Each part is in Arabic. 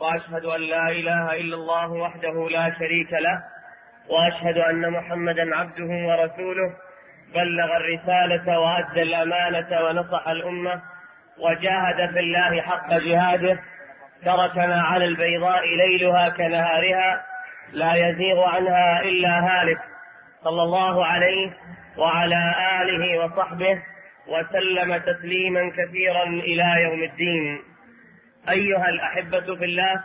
وأشهد أن لا إله إلا الله وحده لا شريك له، وأشهد أن محمدا عبده ورسوله، بلغ الرسالة وأدى الأمانة ونصح الأمة وجاهد في الله حق جهاده، تركنا على البيضاء ليلها كنهارها لا يزيغ عنها إلا هالك، صلى الله عليه وعلى آله وصحبه وسلم تسليما كثيرا إلى يوم الدين. أيها الأحبة في الله،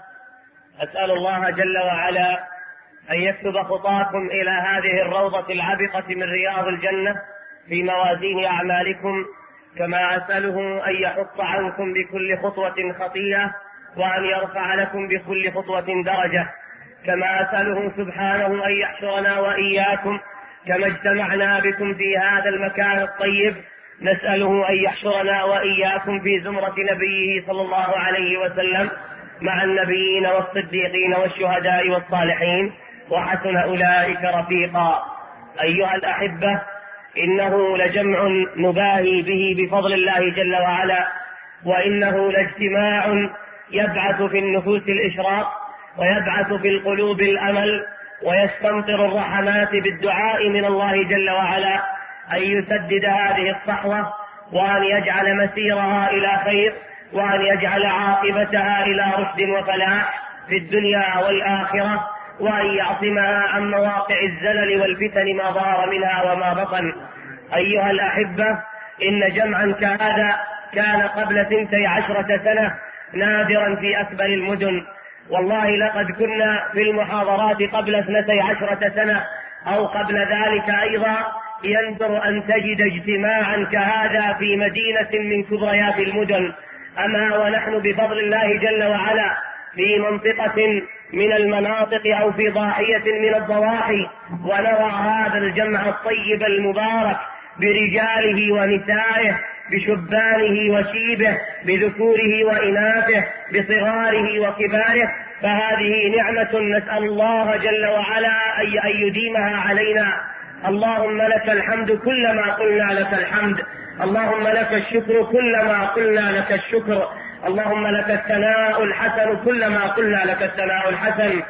أسأل الله جل وعلا أن يكتب خطاكم إلى هذه الروضة العبقة من رياض الجنة في موازين أعمالكم، كما أسأله أن يحط عنكم بكل خطوة خطيئة وأن يرفع لكم بكل خطوة درجة، كما أسأله سبحانه أن يحشرنا وإياكم كما اجتمعنا بكم في هذا المكان الطيب، نسأله أن يحشرنا وإياكم في زمرة نبيه صلى الله عليه وسلم مع النبيين والصديقين والشهداء والصالحين، وحسن أولئك رفيقا. أيها الأحبة، إنه لجمع نباهي به بفضل الله جل وعلا، وإنه لاجتماع يبعث في النفوس الإشراق ويبعث في القلوب الأمل، ويستمطر الرحمات بالدعاء من الله جل وعلا أن يسدد هذه الصحوة، وأن يجعل مسيرها إلى خير، وأن يجعل عاقبتها إلى رشد وفلاح في الدنيا والآخرة، وأن يعصمها عن مواقع الزلل والفتن ما ظهر منها وما بطن. أيها الأحبة، إن جمعا كهذا كان قبل 12 سنة نادرا في أكبر المدن، والله لقد كنا في المحاضرات قبل 12 سنة أو قبل ذلك أيضا يندر أن تجد اجتماعا كهذا في مدينة من كبريات المدن، أما ونحن بفضل الله جل وعلا في منطقة من المناطق أو في ضاحية من الضواحي، ونرى هذا الجمع الطيب المبارك برجاله ونسائه، بشبانه وشيبه، بذكوره وإناثه، بصغاره وكباره، فهذه نعمة نسأل الله جل وعلا أن يديمها علينا. اللهم لك الحمد كلما قلنا لك الحمد، اللهم لك الشكر كلما قلنا لك الشكر، اللهم لك الثناء الحسن كلما قلنا لك الثناء الحسن.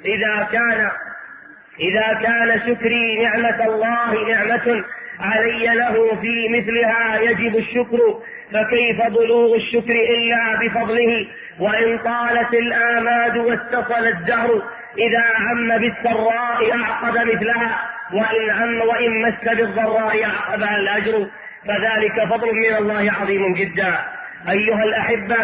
إذا كان شكري نعمة الله نعمة علي له في مثلها يجب الشكر، فكيف بلوغ الشكر إلا بفضله؟ وإن طالت الآماد واتصل الدهر، إذا عم بالسراء أعقب مثلها، وإن مس بالضراء أعقبها الأجر، فذلك فضل من الله عظيم جدا. أيها الأحبة،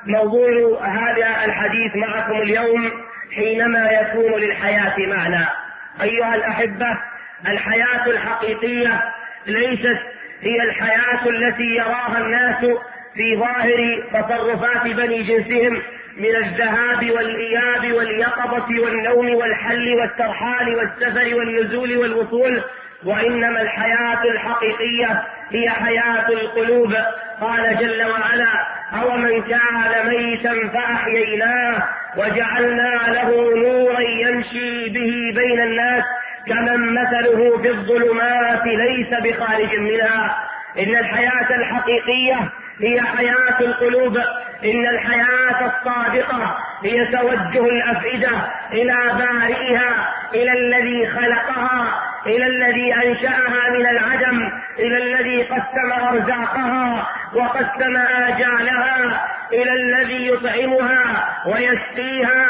موضوع هذا الحديث معكم اليوم حينما يكون للحياة معنى. أيها الأحبة، الحياة الحقيقية ليست هي الحياة التي يراها الناس في ظاهر تصرفات بني جنسهم من الذهاب والإياب واليقظة والنوم والحل والترحال والسفر والنزول والوصول، وإنما الحياة الحقيقية هي حياة القلوب. قال جل وعلا: أومن كان ميتا فأحييناه وجعلنا له نورا يمشي به بين الناس كمن مثله في الظلمات ليس بخارج منها. إن الحياة الحقيقية هي حياة القلوب، إن الحياة الصادقة هي توجه الأفئدة إلى بارئها، إلى الذي خلقها، إلى الذي أنشأها من العدم، إلى الذي قسم أرزاقها وقسم آجالها، إلى الذي يطعمها ويسقيها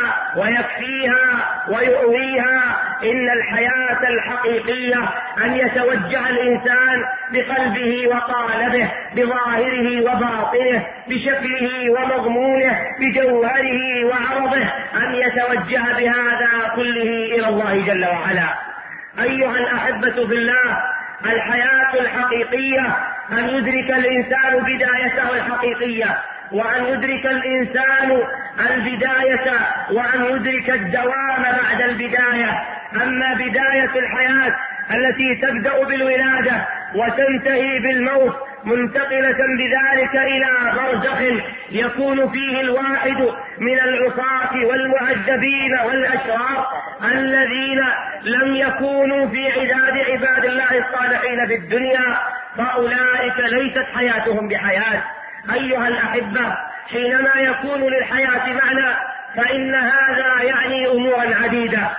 ويكفيها ويؤويها. إن الحياة الحقيقية أن يتوجه الإنسان بقلبه وقالبه، بظاهره وباطنه، بشكله ومضمونه، بجوهره وعرضه، أن يتوجه بهذا كله إلى الله جل وعلا. أيها الأحبة في الله، الحياة الحقيقية أن يدرك الإنسان بدايته الحقيقية، وأن يدرك الإنسان البداية، وأن يدرك الدوام بعد البداية. أما بداية الحياة التي تبدأ بالولادة وتنتهي بالموت، منتقلة بذلك إلى برزخ يكون فيه الواحد من العصاة والمعذبين والأشرار الذين لم يكونوا في عباد الله الصالحين في الدنيا، فأولئك ليست حياتهم بحياة. أيها الأحبة، حينما يكون للحياة معنى فإن هذا يعني أمورا عديدة.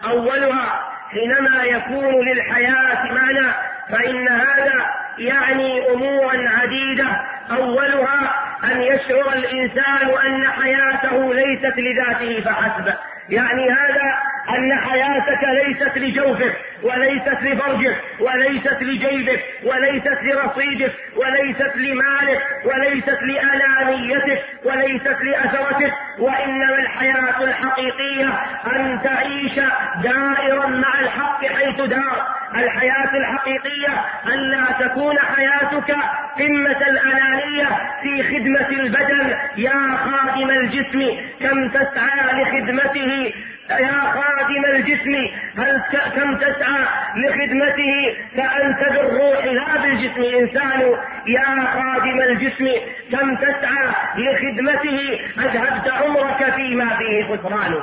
أولها حينما يكون للحياة معنى فإن هذا يعني أمورا عديدة. أولها أن يشعر الإنسان أن حياته ليست لذاته فحسب، يعني هذا أن حياتك ليست لجوفك وليست لفرجك وليست لجيبك وليست لرصيدك وليست لمالك وليست لأنانيتك وليست لأثرتك، وإنما الحياة الحقيقية أن تعيش دائرا مع الحق حيث دار. الحياة الحقيقية أن لا تكون حياتك قمة الأنانية في خدمة البدن. يا خادم الجسم كم تسعى لخدمته، يا خادم الجسم كم تسعى لخدمته فأنت بالروح لا بالجسم إنسان. يا خادم الجسم كم تسعى لخدمته أذهبت عمرك فيما فيه خسران.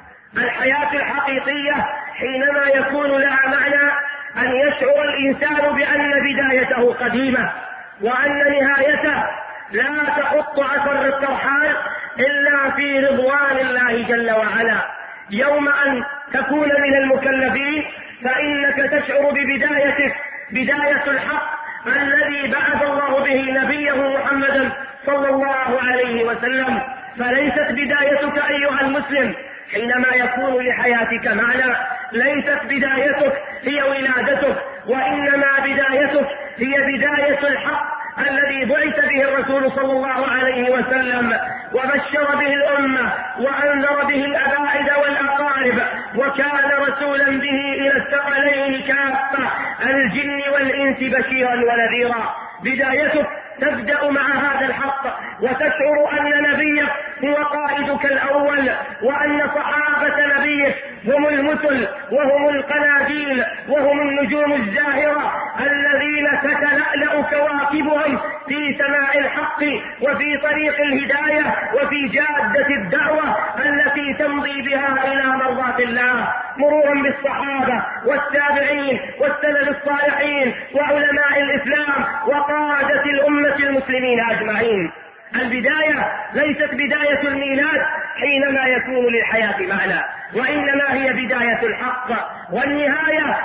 الحياة الحقيقية حينما يكون لها معنى أن يشعر الإنسان بأن بدايته قديمة وأن نهايته لا تحط أثر الترحال إلا في رضوان الله جل وعلا. يوم أن تكون من المكلفين فإنك تشعر ببدايتك، بداية الحق الذي بعث الله به نبيه محمدا صلى الله عليه وسلم. فليست بدايتك أيها المسلم حينما يكون لحياتك معنى، ليست بدايتك هي ولادتك، وإنما بدايتك هي بداية الحق الذي بعث به الرسول صلى الله عليه وسلم وبشر به الأمة وأنذر به الأباعد والأقارب، وكان رسولا به إلى الثقلين كافة الجن والإنس بشيرا ونذيرا. بدايتك تبدأ مع هذا الحق وتشعر أن نبيك هو قائدك الأول، وأن صحابة نبيك هم المثل وهم القناديل وهم النجوم الزاهرة الذين تتلألأ كواكبهم في سماء الحق وفي طريق الهداية وفي جادة الدعوة التي تمضي بها إلى مرضاة الله، مرورا بالصحابة والتابعين والسلف الصالحين وعلماء الإسلام وقادة الأمة المسلمين أجمعين. البداية ليست بداية الميلاد حينما يكون للحياة معنى، وإنما هي بداية الحق. والنهاية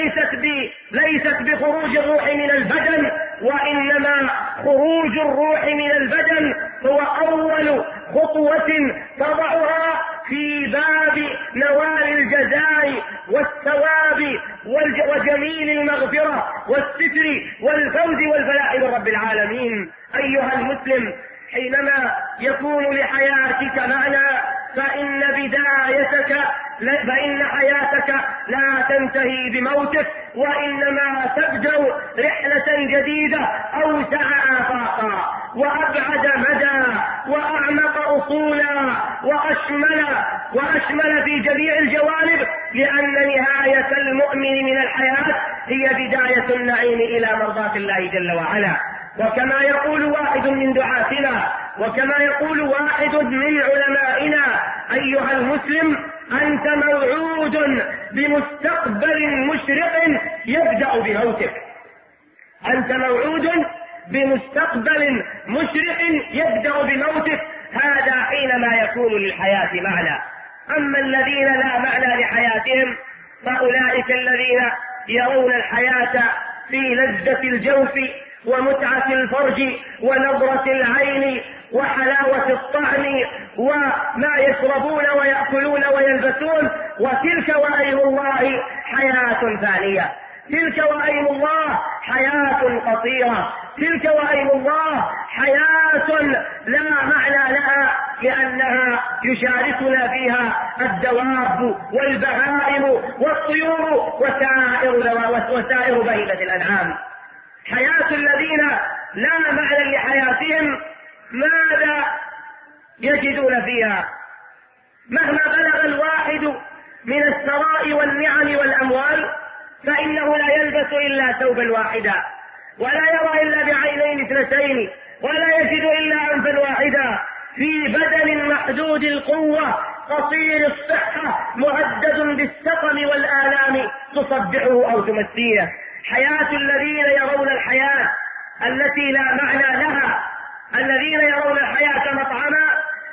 ليست بخروج الروح من البدن، وإنما خروج الروح من البدن هو أول خطوة تضعها في باب نوال الجزاء والثواب وجميل المغفرة والستر والفوز والفلاح من رب العالمين. أيها المسلم حينما يكون لحياتك معنى فإن حياتك لا تنتهي بموتك، وإنما تبدأ رحلة جديدة أوسع آفاقا وأبعد مدى وأعمق أصولا وأشمل في جميع الجوانب، لأن نهاية المؤمن من الحياة هي بداية النعيم إلى مرضاة الله جل وعلا. وكما يقول واحد من دعاتنا وكما يقول واحد من علمائنا: أيها المسلم أنت موعود بمستقبل مشرق يبدأ بموتك. أنت موعود بمستقبل مشرق يبدأ بموتك. هذا حينما يكون للحياة معنى. أما الذين لا معنى لحياتهم فأولئك الذين يرون الحياة في لذة الجوف ومتعة الفرج ونظرة العين وحلاوة الطعم وما يشربون ويأكلون ويلبسون، وتلك وأيم الله حياة ثانية، تلك وأيم الله حياة قصيرة، تلك وأيم الله حياة لا معنى لها، لأنها يشاركنا فيها الدواب والبهائم والطيور وسائر بهيمة الأنعام. حياة الذين لا معنى لحياتهم ماذا يجدون فيها؟ مهما بلغ الواحد من الثراء والنعم والأموال فإنه لا يلبس إلا ثوبا واحدا، ولا يرى إلا بعينين اثنتين، ولا يجد إلا أنفا واحدا، في بدن محدود القوة قصير الصحة مهدد بالسقم والآلام تصبحه أو تمسيه. حياة الذين يرون الحياة التي لا معنى لها، الذين يرون الحياة مطعما،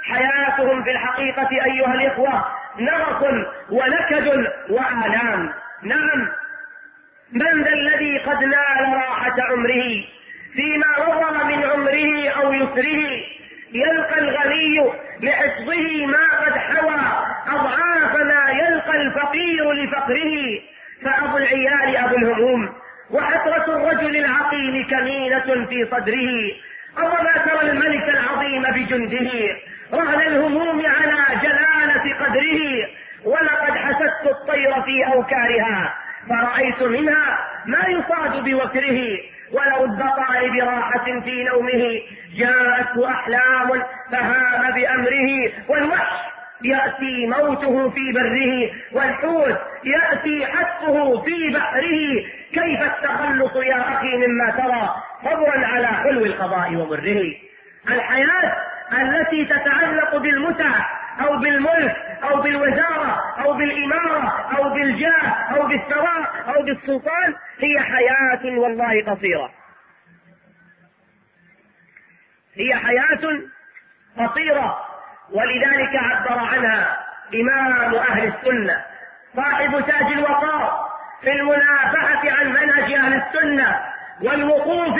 حياتهم في الحقيقة أيها الإخوة نغص ونكد وآلام. نعم، من ذا الذي قد نال راحة عمره فيما مضى من عمره أو يسره؟ يلقى الغني لحفظه ما قد حوى أضعاف ما يلقى الفقير لفقره، فأبو العيال أبو الهموم وحسرة الرجل العقيم كمينة في صدره. أوما ترى الملك العظيم بجنده رهن الهموم على جلالة قدره، ولقد حسست الطير في أوكارها فرأيت منها ما يصاد بوكره، ولرد طائر براحة في نومه جاءته أحلام فهام بأمره. والوحش يأتي موته في بره، والحوت يأتي حتفه في بحره. كيف التخلص يا أخي مما ترى صبرا على حلو القضاء ومره؟ الحياة التي تتعلق بالمتع أو بالملك أو بالوزارة أو بالإمارة أو بالجاه أو بالثراء أو بالسلطان هي حياة والله قصيرة، هي حياة قصيرة. ولذلك عبر عنها إمام أهل السنة صاحب تاج الوقار في المنافحة عن منهج أهل السنة والوقوف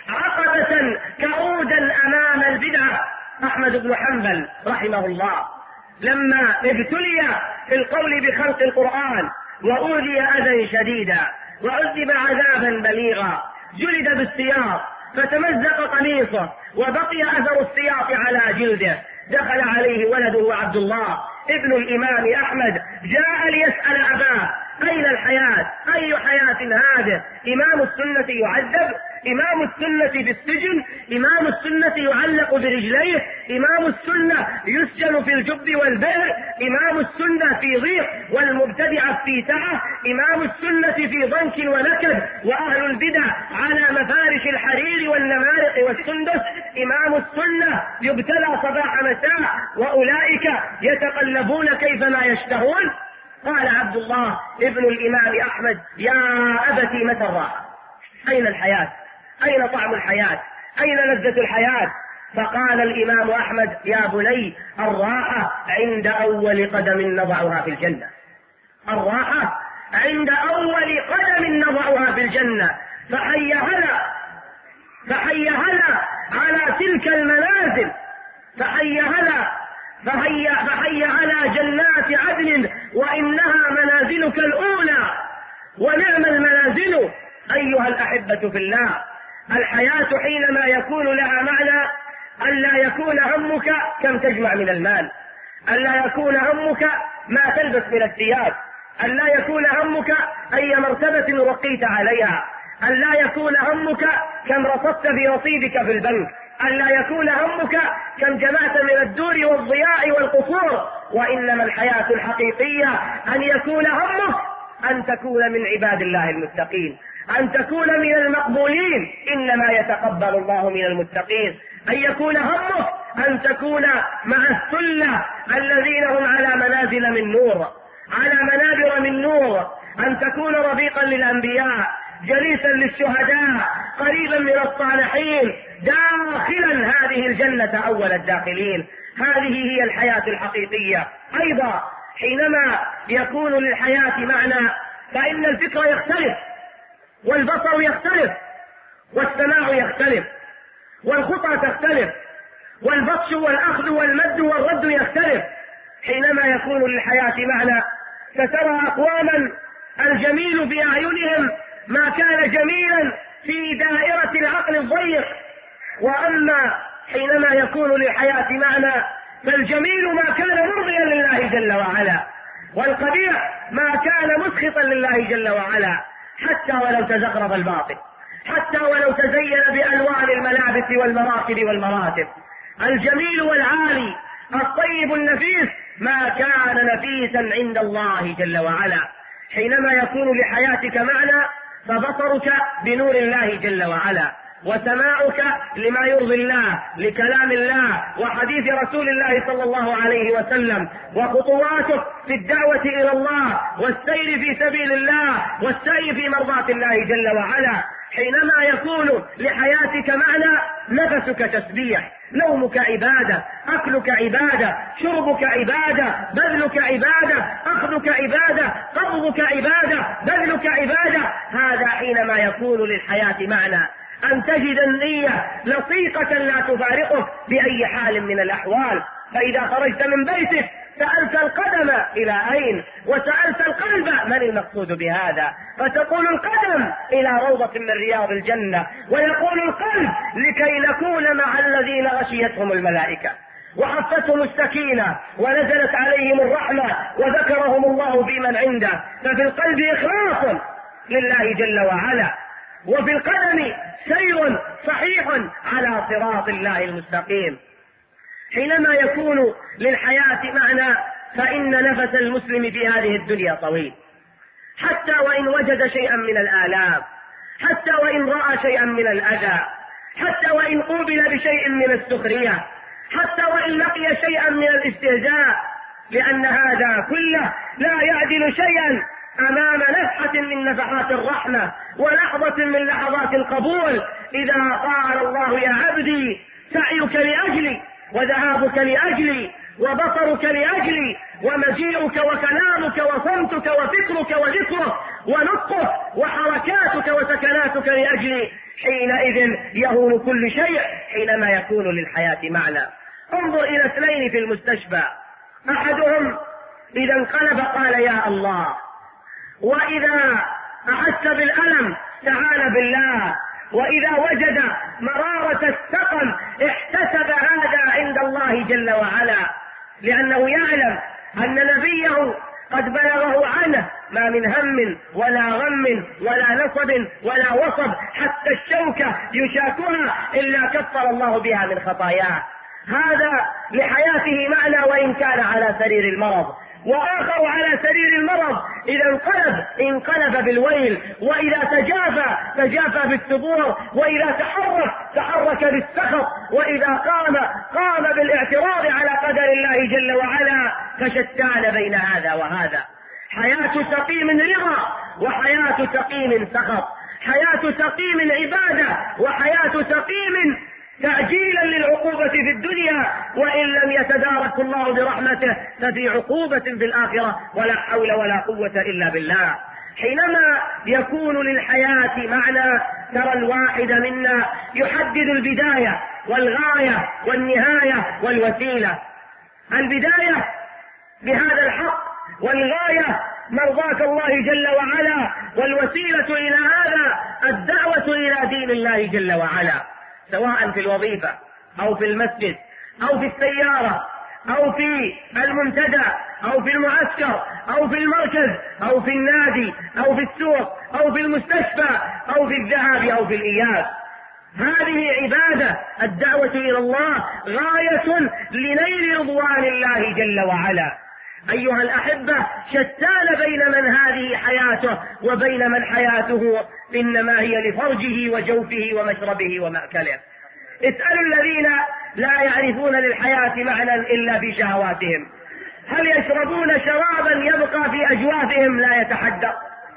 عقبة كعودا أمام البدعة، أحمد بن حنبل رحمه الله، لما ابتلي في القول بخلق القرآن وأوذي أذى شديدا وعذب عذابا بليغا، جلد بالسياط فتمزق قميصه وبقي أثر السياط على جلده. دخل عليه ولده عبد الله ابن الإمام أحمد، جاء ليسأل أباه أين الحياة؟ أي حياة هذه؟ إمام السنة يعذب، إمام السنة في السجن، إمام السنة يعلق برجليه، إمام السنة يسجن في الجب والبئر، إمام السنة في ضيق والمبتدع في سعة، إمام السنة في ضنك ونكد وأهل البدع على مفارش الحرير والنمارق والسندس، إمام السنة يبتلى صباح مساء وأولئك يتقلبون كيفما يشتهون. قال عبد الله ابن الإمام أحمد يا أبتي متى الراحة؟ أين الحياة؟ أين طعم الحياة؟ أين لذة الحياة؟ فقال الإمام أحمد يا بني الراحة عند أول قدم نضعها في الجنة، الراحة عند أول قدم نضعها في الجنة. فحي هلا، فحي هلا على تلك المنازل، فحي هلا، فحي على جنات عدن وإنها منازلك الأولى ونعم المنازل. أيها الأحبة في الله، الحياة حينما يكون لها معنى ألا يكون همك كم تجمع من المال، ألا يكون همك ما تلبس من الثياب، ألا يكون همك أي مرتبة رقيت عليها، ألا يكون همك كم رصدت في رصيدك في البنك، ألا يكون همك كم جمعت من الدور والضياء والقصور. وإنما الحياة الحقيقية أن يكون همك أن تكون من عباد الله المتقين، أن تكون من المقبولين، إنما يتقبل الله من المتقين. أن يكون همك أن تكون مع السلة الذين هم على منازل من نور، على منابر من نور، أن تكون رفيقا للأنبياء، جليسا للشهداء، قريبا من الصالحين، داخلا هذه الجنة أول الداخلين. هذه هي الحياة الحقيقية. أيضا حينما يكون للحياة معنى فإن الفكر يختلف، والبصر يختلف، والسماع يختلف، والخطى تختلف، والبطش والأخذ والمد والرد يختلف. حينما يكون للحياة معنى فترى أقواما الجميل بأعينهم ما كان جميلا في دائرة العقل الضيق، وأما حينما يكون للحياة معنى فالجميل ما كان مرضيا لله جل وعلا، والقبيح ما كان مسخطا لله جل وعلا، حتى ولو تزخرف الباطل، حتى ولو تزين بألوان الملابس والمراكب والمراتب. الجميل والعالي الطيب النفيس ما كان نفيسا عند الله جل وعلا. حينما يكون لحياتك معنى فبصرك بنور الله جل وعلا، وسماعك لما يرضي الله، لكلام الله وحديث رسول الله صلى الله عليه وسلم، وخطواتك في الدعوة إلى الله والسير في سبيل الله والسعي في مرضاة الله جل وعلا. حينما يكون لحياتك معنى نفسك تسبيح، نومك عبادة، أكلك عبادة، شربك عبادة، بذلك عبادة، أخذك عبادة، قبضك عبادة، بذلك عبادة. هذا حينما يكون للحياة معنى، أن تجد النية لصيقة لا تفارقك بأي حال من الأحوال. فإذا خرجت من بيتك سألت القدم إلى أين، وسألت القلب من المقصود بهذا، فتقول القدم إلى روضة من رياض الجنة، ويقول القلب لكي نكون مع الذين غشيتهم الملائكة وحفتهم السكينة ونزلت عليهم الرحمة وذكرهم الله في من عنده. ففي القلب إخلاص لله جل وعلا، وفي القدم سير صحيح على صراط الله المستقيم. حينما يكون للحياة معنى فإن نفس المسلم في هذه الدنيا طويل، حتى وإن وجد شيئا من الآلام، حتى وإن رأى شيئا من الأذى، حتى وإن قوبل بشيء من السخرية، حتى وإن لقي شيئا من الاستهزاء، لأن هذا كله لا يعدل شيئا أمام نفحة من نفحات الرحمة ولحظة من لحظات القبول. إذا قال الله يا عبدي سعيك لأجلي، وذهابك لأجلي، وبصرك لأجلي، ومجيئك وكلامك وصمتك وفكرك وذكرك ونطقك وحركاتك وسكناتك لأجلي، حينئذ يهون كل شيء، حينما يكون للحياة معنى. انظر إلى اثنين في المستشفى، أحدهم إذا انقلب قال يا الله، وإذا أحس بالألم استعان بالله، وإذا وجد مرارة السقم احتسب هذا عند الله جل وعلا، لأنه يعلم أن نبيه قد بلغه عنه ما من هم ولا غم ولا نصب ولا وصب، حتى الشوكة يشاكها إلا كفر الله بها من خطاياه. هذا لحياته معنى وإن كان على سرير المرض. وآخر على سرير المرض إذا انقلب بالويل، وإذا تجافى بالثبور، وإذا تحرك بالسخط، وإذا قام بالاعتراض على قدر الله جل وعلا. فشتان بين هذا وهذا، حياة سقيم رضا وحياة سقيم سخط، حياة سقيم عبادة وحياة سقيم تعجيلا للعقوبة في الدنيا، وإن لم يتدارك الله برحمته ففي عقوبة في الآخرة، ولا حول ولا قوة إلا بالله. حينما يكون للحياة معنى ترى الواحد منا يحدد البداية والغاية والنهاية والوسيلة. البداية بهذا الحق، والغاية مرضاة الله جل وعلا، والوسيلة إلى هذا الدعوة إلى دين الله جل وعلا، سواء في الوظيفة أو في المسجد أو في السيارة أو في المنتدى أو في المعسكر أو في المركز أو في النادي أو في السوق أو في المستشفى أو في الذهاب أو في الإياب. هذه عبادة، الدعوة إلى الله غاية لنيل رضوان الله جل وعلا. أيها الأحبة، شتان بين من هذه حياته وبين من حياته إنما هي لفرجه وجوفه ومشربه ومأكله. اسألوا الذين لا يعرفون للحياة معنى إلا في شهواتهم، هل يشربون شرابا يبقى في أجوافهم لا يتحدث؟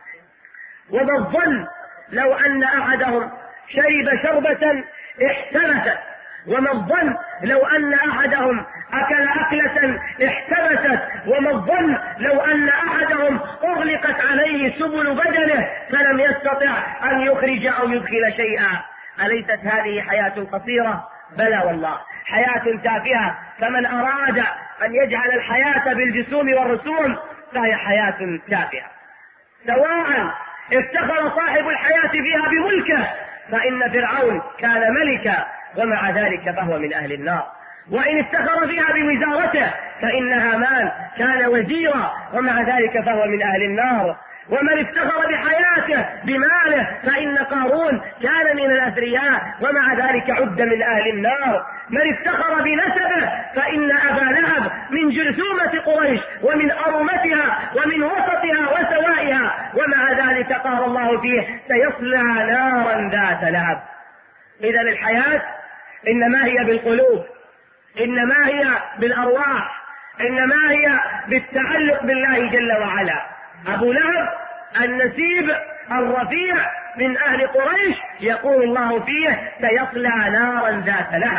وما الظن لو أن أحدهم شرب شربة احتبست، وما الظن لو أن أحدهم أكل أكلة احتبست، وما الظن لو أن أحدهم أغلقت عليه سبل بدنه فلم يستطع أن يخرج أو يدخل شيئا. أليست هذه حياة قصيرة؟ بلى والله، حياة تافهة. فمن أراد أن يجعل الحياة بالجسوم والرسوم فهي حياة تافهة، سواء افتخر صاحب الحياة فيها بملكه، فإن فرعون كان ملكا ومع ذلك فهو من أهل النار، وإن افتخر فيها بوزارته فإن هامان كان وزيرا ومع ذلك فهو من أهل النار، ومن افتخر بحياته بماله فإن قارون كان من الأثرياء ومع ذلك عد من أهل النار، من افتخر بنسبه فإن أبا لهب من جرثومة قريش ومن أرمتها ومن وسطها وسوائها، ومع ذلك قال الله فيه سيصلى نارا ذات لهب. إذا الحياة إنما هي بالقلوب، إنما هي بالأرواح، إنما هي بالتعلق بالله جل وعلا. أبو لهب النسيب الرفيع من أهل قريش يقول الله فيه سيصلى نارا ذات لهب.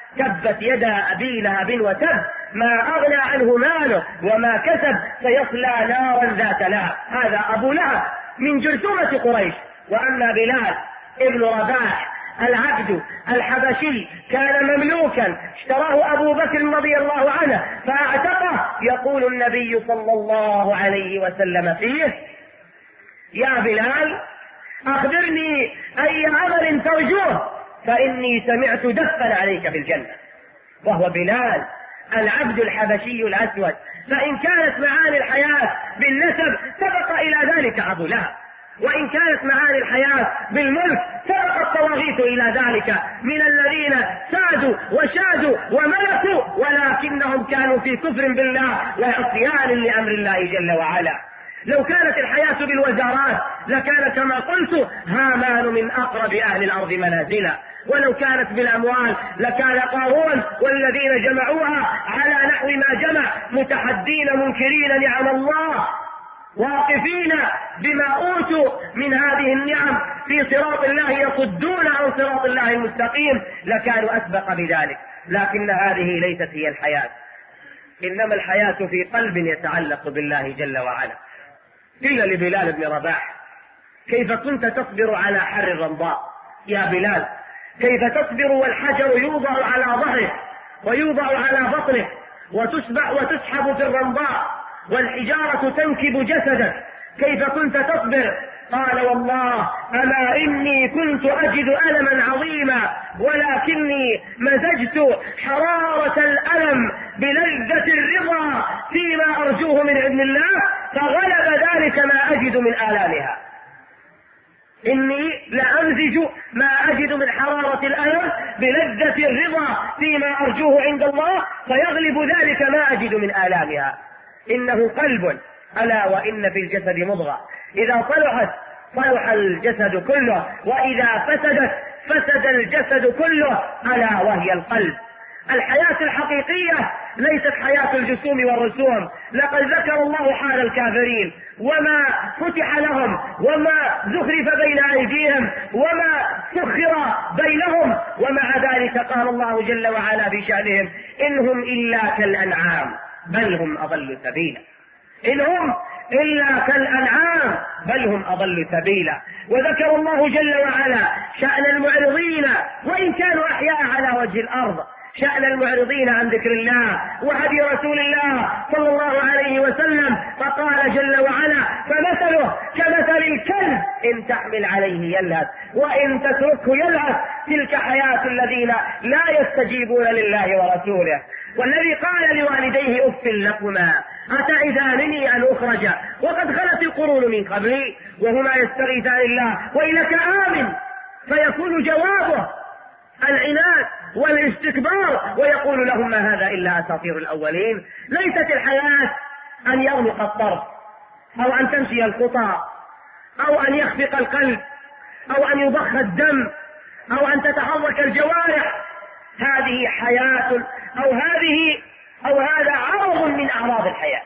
تبت يدا أبي لهب وتب ما أغنى عنه ماله وما كسب سيصلى نارا ذات لهب. هذا أبو لهب من جرثومة قريش. وأما بلال ابن رباح العبد الحبشي كان مملوكا اشتراه أبو بكر رضي الله عنه فاعتقه. يقول النبي صلى الله عليه وسلم فيه: يا بلال أخبرني أي عمل ترجوه فإني سمعت دفا عليك في الجنة. وهو بلال العبد الحبشي الأسود. فإن كانت معاني الحياة بالنسب سبق إلى ذلك أبو لهب، وإن كانت معاني الحياة بالملك سبق الطواغيت إلى ذلك من الذين سادوا وشادوا وملكوا ولكنهم كانوا في كفر بالله وعصيان لأمر الله جل وعلا. لو كانت الحياة بالوزارات لكان كما قلت هامان من أقرب أهل الأرض منازلا، ولو كانت بالأموال لكان قارون والذين جمعوها على نحو ما جمع متحدين منكرين نعم الله واقفين بما أوتوا من هذه النعم في صراط الله يصدون عن صراط الله المستقيم لكانوا أسبق بذلك. لكن هذه ليست هي الحياة، إنما الحياة في قلب يتعلق بالله جل وعلا. قيل لبلال بن رباح: كيف كنت تصبر على حر الرمضاء؟ يا بلال كيف تصبر والحجر يوضع على ظهره ويوضع على بطنه وتسحب في الرمضاء والحجارة تنكب جسدك، كيف كنت تصبر؟ قال: والله أما إني كنت أجد ألما عظيما ولكني مزجت حرارة الألم بلذة الرضا فيما أرجوه من عند الله فغلب ذلك ما أجد من آلامها. إني لأمزج ما أجد من حرارة الألم بلذة الرضا فيما أرجوه عند الله فيغلب ذلك ما أجد من آلامها. إنه قلب، ألا وإن في الجسد مضغة إذا صلحت صلح الجسد كله وإذا فسدت فسد الجسد كله، ألا وهي القلب. الحياة الحقيقية ليست حياة الجسوم والرسوم. لقد ذكر الله حال الكافرين وما فتح لهم وما زخرف بين أيديهم وما سخر بينهم، ومع ذلك قال الله جل وعلا في شأنهم: إنهم إلا كالأنعام بل هم أضل سبيلا. إنهم إلا كالأنعام بل هم أضل سبيلا. وذكر الله جل وعلا شأن المعرضين وإن كانوا أحياء على وجه الأرض، شأن المعرضين عن ذكر الله وهدي رسول الله صلى الله عليه وسلم، فقال جل وعلا: فمثله كمثل الكلب إن تحمل عليه يلهث وإن تتركه يلهث تلك حياة الذين لا يستجيبون لله ورسوله. والذي قال لوالديه: أف لكما أتعدانني أن أخرج وقد خلت القرون من قبلي وهما يستغيثان الله وإلك آمن، فيكون جوابه العناد والاستكبار ويقول لهم: ما هذا إلا أساطير الأولين. ليست الحياة أن يغلق الطرف أو أن تمشي الخطى أو أن يخفق القلب أو أن يضخ الدم أو أن تتحرك الجوارح. هذه حياة أو هذا عرض من أعراض الحياة.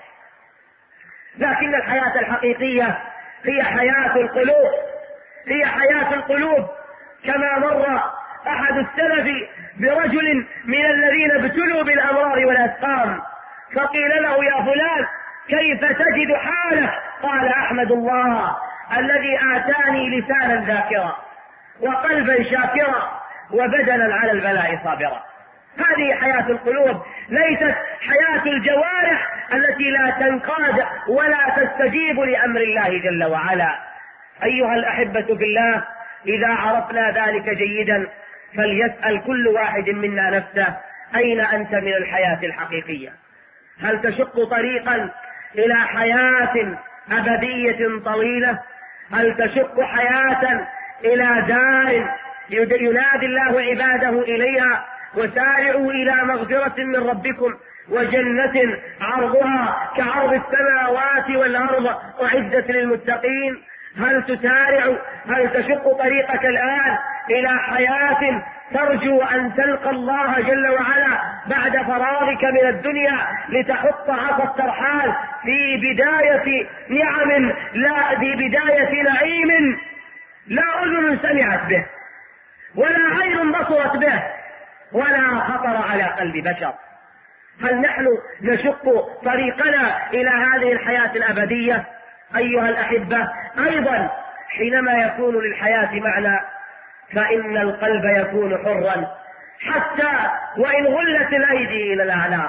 لكن الحياة الحقيقية هي حياة القلوب، هي حياة القلوب. كما مر أحد السلف برجل من الذين ابتلوا بالأمراض والأسقام فقيل له: يا فلان كيف تجد حالك؟ قال: أحمد الله الذي آتاني لسانا ذاكرا وقلبا شاكرا وبدنا على البلاء صابرا. هذه حياة القلوب، ليست حياة الجوارح التي لا تنقاد ولا تستجيب لأمر الله جل وعلا. أيها الأحبة في الله، إذا عرفنا ذلك جيدا فليسأل كل واحد منا نفسه: أين أنت من الحياة الحقيقية؟ هل تشق طريقا إلى حياة أبدية طويلة؟ هل تشق حياة إلى دار ينادي الله عباده إليها: وسارعوا إلى مغفرة من ربكم وجنة عرضها كعرض السماوات والأرض أعدت للمتقين؟ هل تسارع، هل تشق طريقك الآن إلى حياة ترجو أن تلقى الله جل وعلا بعد فراغك من الدنيا لتحط عصا الترحال في بداية نعم، لا في بداية نعيم لا أذن سمعت به ولا عين بصرت به ولا خطر على قلب بشر. هل نحن نشق طريقنا إلى هذه الحياة الأبدية؟ أيها الأحبة، أيضا حينما يكون للحياة معنى فإن القلب يكون حرا، حتى وإن غلت الأيدي إلى الأعناق،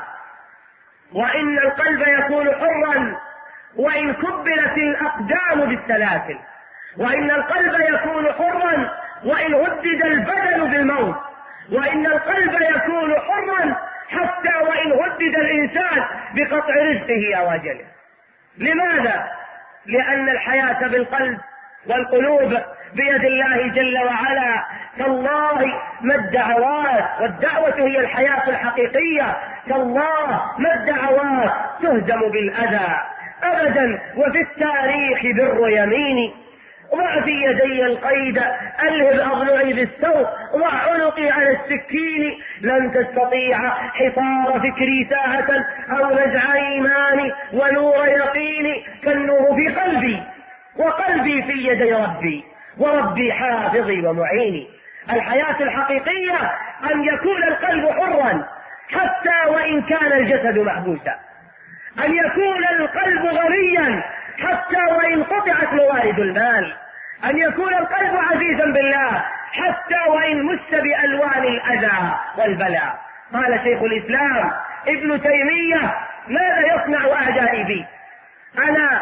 وإن القلب يكون حرا وإن كبلت الأقدام بالسلاسل، وإن القلب يكون حرا وإن هدد البدن بالموت، وإن القلب يكون حرا حتى وإن هدد الإنسان بقطع رزقه أو أجله. لماذا؟ لأن الحياة بالقلب والقلوب بيد الله جل وعلا. تالله ما الدعوات، والدعوة هي الحياة الحقيقية، تالله ما الدعوات تهدم بالأذى أبدا، وفي التاريخ بر يميني، ضع في يدي القيد ألهب أضلعي بالسوق، ضع عنقي على السكين، لن تستطيع حصار فكري ساعة أو نزع إيماني ونور يقيني، فالنور في قلبي وقلبي في يدي ربي، وربي حافظي ومعيني. الحياة الحقيقية أن يكون القلب حرا حتى وإن كان الجسد محبوسا، أن يكون القلب غنيا حتى وإن قطعت موارد المال، أن يكون القلب عزيزا بالله حتى وإن مس بألوان الأذى والبلاء. قال شيخ الإسلام ابن تيمية: ماذا يصنع أعدائي بي؟ أنا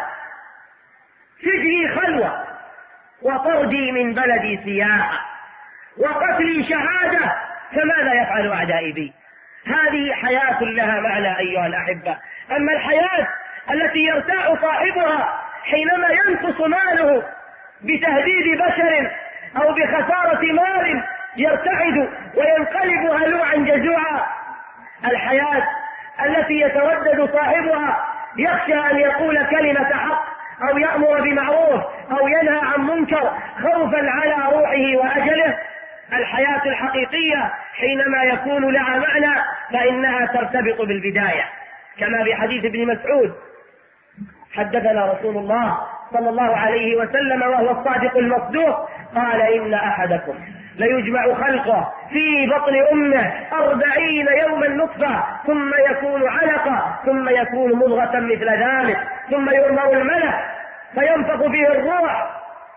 سجني خلوة، وطردي من بلدي سياحة، وقتلي شهادة، فماذا يفعل أعدائي بي؟ هذه حياة لها معنى أيها الأحبة. أما الحياة التي يرتاح صاحبها حينما ينقص ماله بتهديد بشر أو بخسارة مال، يرتعد وينقلب هلوعا جزوعا. الحياة التي يتردد صاحبها يخشى أن يقول كلمة حق أو يأمر بمعروف أو ينهى عن منكر خوفا على روحه وأجله. الحياة الحقيقية حينما يكون لها معنى فإنها ترتبط بالبداية، كما في حديث ابن مسعود: حدثنا رسول الله صلى الله عليه وسلم وهو الصادق المصدوق قال: إن أحدكم ليجمع خلقه في بطن أمه 40 يوما نطفة، ثم يكون علقة، ثم يكون مضغة مثل ذلك، ثم يؤمر الملك فينفخ فيه الروح،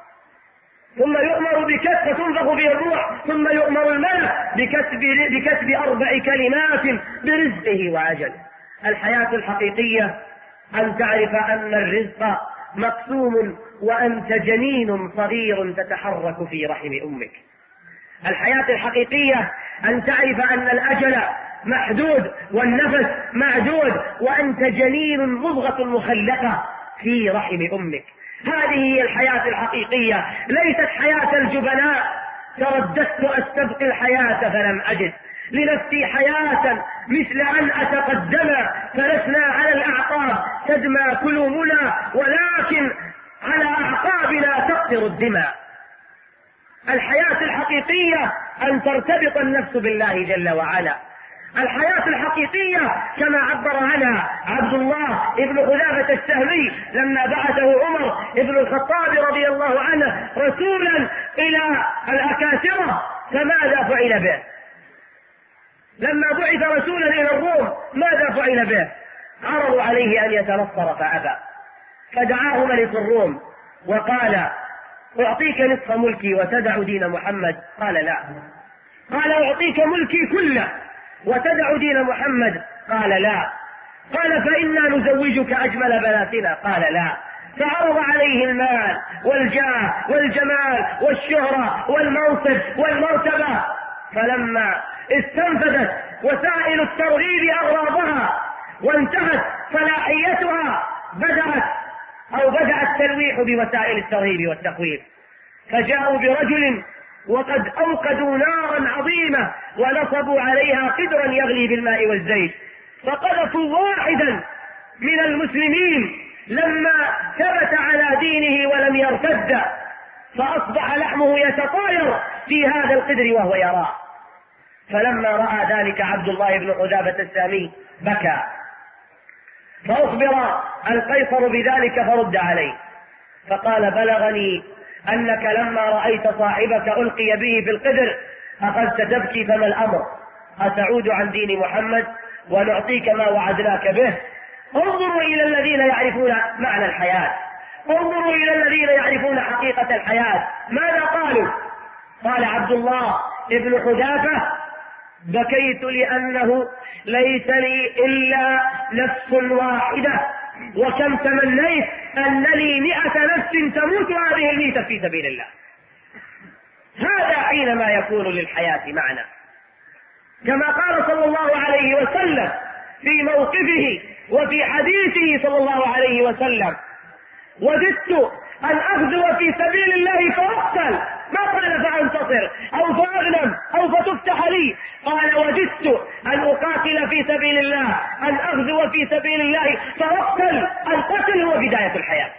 ثم يؤمر بكتب فتنفخ به الروح، ثم يؤمر الملك بكتب 4 كلمات برزقه وأجله. الحياة الحقيقية أن تعرف أن الرزق مقسوم وأنت جنين صغير تتحرك في رحم أمك. الحياة الحقيقية أن تعرف أن الأجل محدود والنفس معدود وأنت جنين مضغة مخلقة في رحم أمك. هذه هي الحياة الحقيقية، ليست حياة الجبناء: ترددت أستبقي الحياة فلم أجد لنفسي حياة مثل أن أتقدم، فلسنا على الأعقاب تدمى كلومنا، ولكن على أعقابنا تقطر الدماء. الحياة الحقيقية أن ترتبط النفس بالله جل وعلا. الحياة الحقيقية كما عبر عنها عبد الله ابن حذافة السهمي لما بعثه عمر ابن الخطاب رضي الله عنه رسولا إلى الأكاسرة، فماذا فعل به؟ لما بعث رسولا إلى الروم ماذا فعل به؟ عرضوا عليه أن يتنصر فأبى، فدعاه ملك الروم وقال: أعطيك نصف ملكي وتدع دين محمد؟ قال: لا. قال: أعطيك ملكي كله وتدع دين محمد؟ قال: لا. قال: فإنا نزوجك أجمل بناتنا؟ قال: لا. فعرض عليه المال والجاه والجمال والشهرة والمنصب والمرتبة، فلما استنفذت وسائل الترغيب أغراضها وانتهت صلاحيتها بدأ التلويح بوسائل الترهيب والتخويف، فجاءوا برجل وقد أوقدوا نارا عظيمة ونصبوا عليها قدرا يغلي بالماء والزيت، فقذفوا واحدا من المسلمين لما ثبت على دينه ولم يرتد، فأصبح لحمه يتطاير في هذا القدر وهو يراه. فلما رأى ذلك عبد الله بن حذافة السامي بكى، فأخبر القيصر بذلك فرد عليه، فقال: بلغني أنك لما رأيت صاحبك ألقي به في القدر أخذت تبكي، فما الأمر؟ أتعود عن دين محمد ونعطيك ما وعدناك به؟ انظروا إلى الذين يعرفون معنى الحياة، انظروا إلى الذين يعرفون حقيقة الحياة. ماذا قالوا؟ قال عبد الله ابن حذافة: بكيت لأنه ليس لي إلا نفس واحدة، وكم تمنيت أن لي 100 نفس تموت هذه الميتة في سبيل الله. هذا حينما يكون للحياة معنى، كما قال صلى الله عليه وسلم في موقفه وفي حديثه صلى الله عليه وسلم: وددت أن أغزو في سبيل الله فأقتل، ما قال فأنتصر أو فأغنم أو فتفتح لي، قال: وددت أن أقاتل في سبيل الله، أن أغزو في سبيل الله فأقتل. القتل هو بداية الحياة،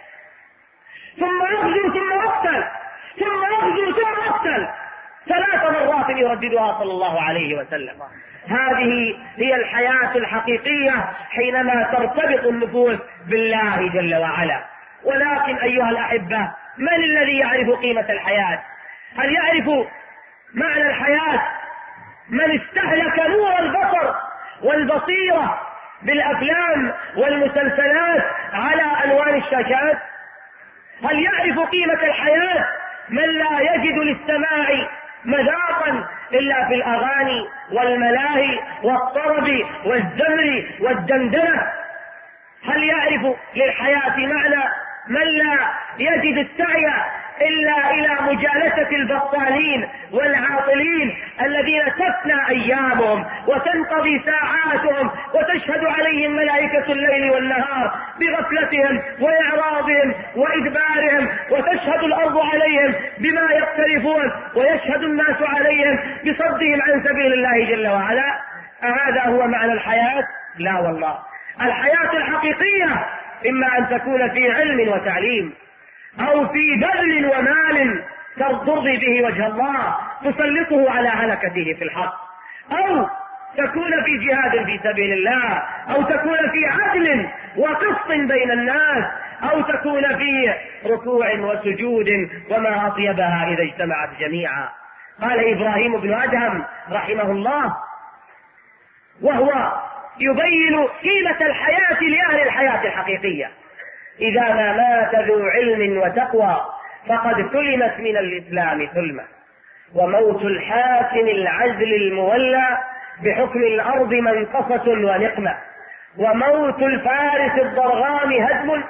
ثم أغزو ثم أقتل، ثم أغزو ثم أقتل، 3 مرات يرددها صلى الله عليه وسلم. هذه هي الحياة الحقيقية حينما ترتبط النفوس بالله جل وعلا. ولكن أيها الأحبة، من الذي يعرف قيمة الحياة؟ هل يعرف معنى الحياة من استهلك نور البصر والبصيرة بالأفلام والمسلسلات على ألوان الشاشات؟ هل يعرف قيمة الحياة من لا يجد للسماع مذاقا إلا في الأغاني والملاهي والطرب والزمر والدندنة؟ هل يعرف للحياة معنى من لا يجد السعي إلا إلى مجالسة البطالين والعاطلين الذين تفنى أيامهم وتنقضي ساعاتهم وتشهد عليهم ملائكة الليل والنهار بغفلتهم وإعراضهم وإدبارهم، وتشهد الأرض عليهم بما يقترفون، ويشهد الناس عليهم بصدهم عن سبيل الله جل وعلا؟ أهذا هو معنى الحياة؟ لا والله. الحياة الحقيقية إما أن تكون في علم وتعليم، أو في بذل ومال ترضي به وجه الله تسلطه على هلكته في الحق، أو تكون في جهاد في سبيل الله، أو تكون في عدل وقسط بين الناس، أو تكون في ركوع وسجود وما أطيبها إذا اجتمعت جميعا. قال إبراهيم بن أدهم رحمه الله وهو يبين قيمة الحياة لأهل الحياة الحقيقية: إذا ما مات ذو علم وتقوى فقد سلمت من الإسلام ثلمة، وموت الحاكم العزل المولى بحكم الأرض منقصة ونقمة، وموت الفارس الضرغام هدم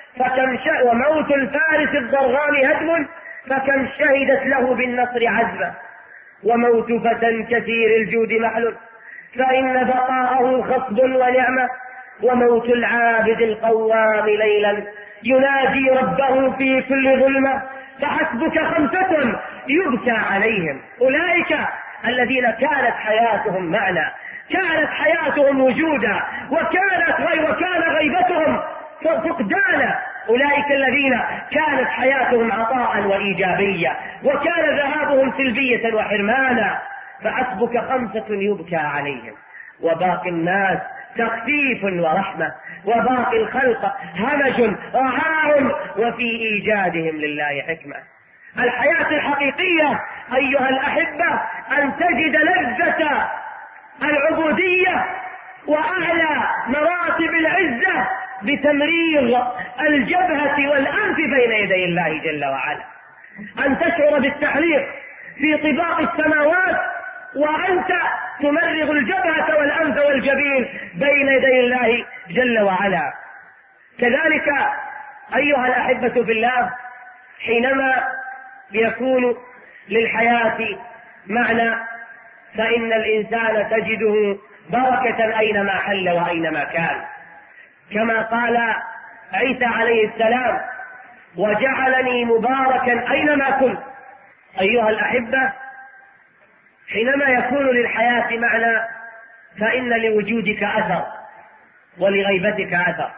فكم شهدت له بالنصر عزمة، وموت فتى كثير الجود محل فإن بقاءه خصب ونعمة، وموت العابد القوام ليلا ينادي ربه في كل ظلمة، فحسبك 5 يبكى عليهم. أولئك الذين كانت حياتهم معنى، كانت حياتهم وجودا، وكان غيبتهم فقدانا. أولئك الذين كانت حياتهم عطاء وإيجابية، وكان ذهابهم سلبية وحرمانا. فحسبك 5 يبكى عليهم، وباقي الناس تخفيف ورحمة، وباقي الخلق همج رعاع، وفي إيجادهم لله حكمة. الحياة الحقيقية أيها الأحبة أن تجد لذة العبودية وأعلى مراتب العزة بتمرير الجبهة والأنف بين يدي الله جل وعلا، أن تشعر بالتحليق في طباق السماوات وأنت تمرغ الجبهة والأنف والجبين بين يدي الله جل وعلا. كذلك أيها الأحبة في الله، حينما يكون للحياة معنى فإن الإنسان تجده بركة أينما حل وأينما كان، كما قال عيسى عليه السلام: وجعلني مباركا أينما كنت. أيها الأحبة، حينما يكون للحياة معنى فإن لوجودك أثر ولغيبتك أثر،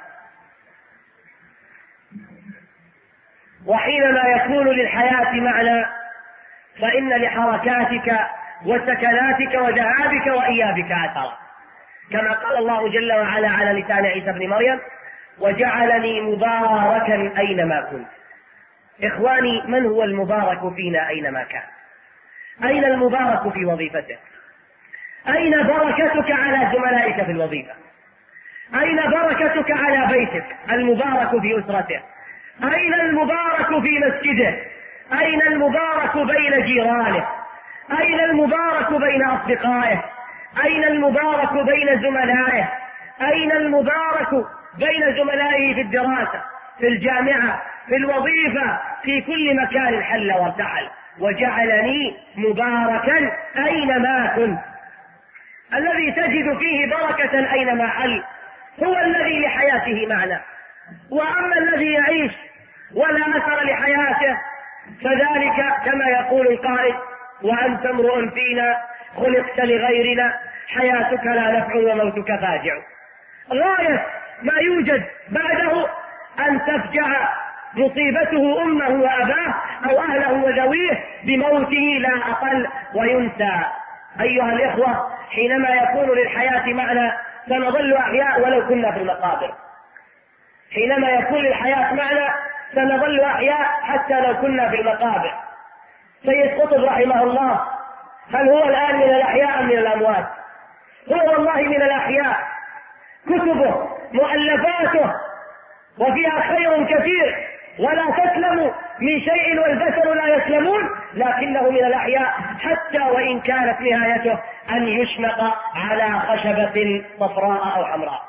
وحينما يكون للحياة معنى فإن لحركاتك وسكناتك وذهابك وإيابك أثر، كما قال الله جل وعلا على لسان عيسى بن مريم: وجعلني مباركا أينما كنت. إخواني، من هو المبارك فينا أينما كان؟ أين المبارك في وظيفته؟ أين بركتك على زملائك في الوظيفة؟ أين بركتك على بيتك المبارك في أسرته؟ أين المبارك في مسجده؟ أين المبارك بين جيرانه؟ أين المبارك بين أصدقائه؟ أين المبارك بين زملائه؟ أين المبارك بين زملائه في الدراسة، في الجامعة، في الوظيفة، في كل مكان حل وارتحل؟ وجعلني مباركا أينما كنت. الذي تجد فيه بركة أينما حل هو الذي لحياته معنى. وأما الذي يعيش ولا أثر لحياته فذلك كما يقول القائل: وأنت امرؤ فينا خلقت لغيرنا، حياتك لا نفع وموتك فاجع. غاية ما يوجد بعده أن تفجع مصيبته أمه وأباه أو أهله وذويه بموته لا أقل وينسى. أيها الإخوة، حينما يكون للحياة معنى سنظل أحياء ولو كنا في المقابر. حينما يكون للحياة معنى سنظل أحياء حتى لو كنا في المقابر. سيد قطب رحمه الله هل هو الآن من الأحياء أم من الأموات؟ هو والله من الأحياء. كتبه مؤلفاته وفيها خير كثير ولا تسلم من شيء والبشر لا يسلمون، لكنه من الأحياء حتى وإن كانت نهايته أن يشنق على خشبة صفراء أو حمراء.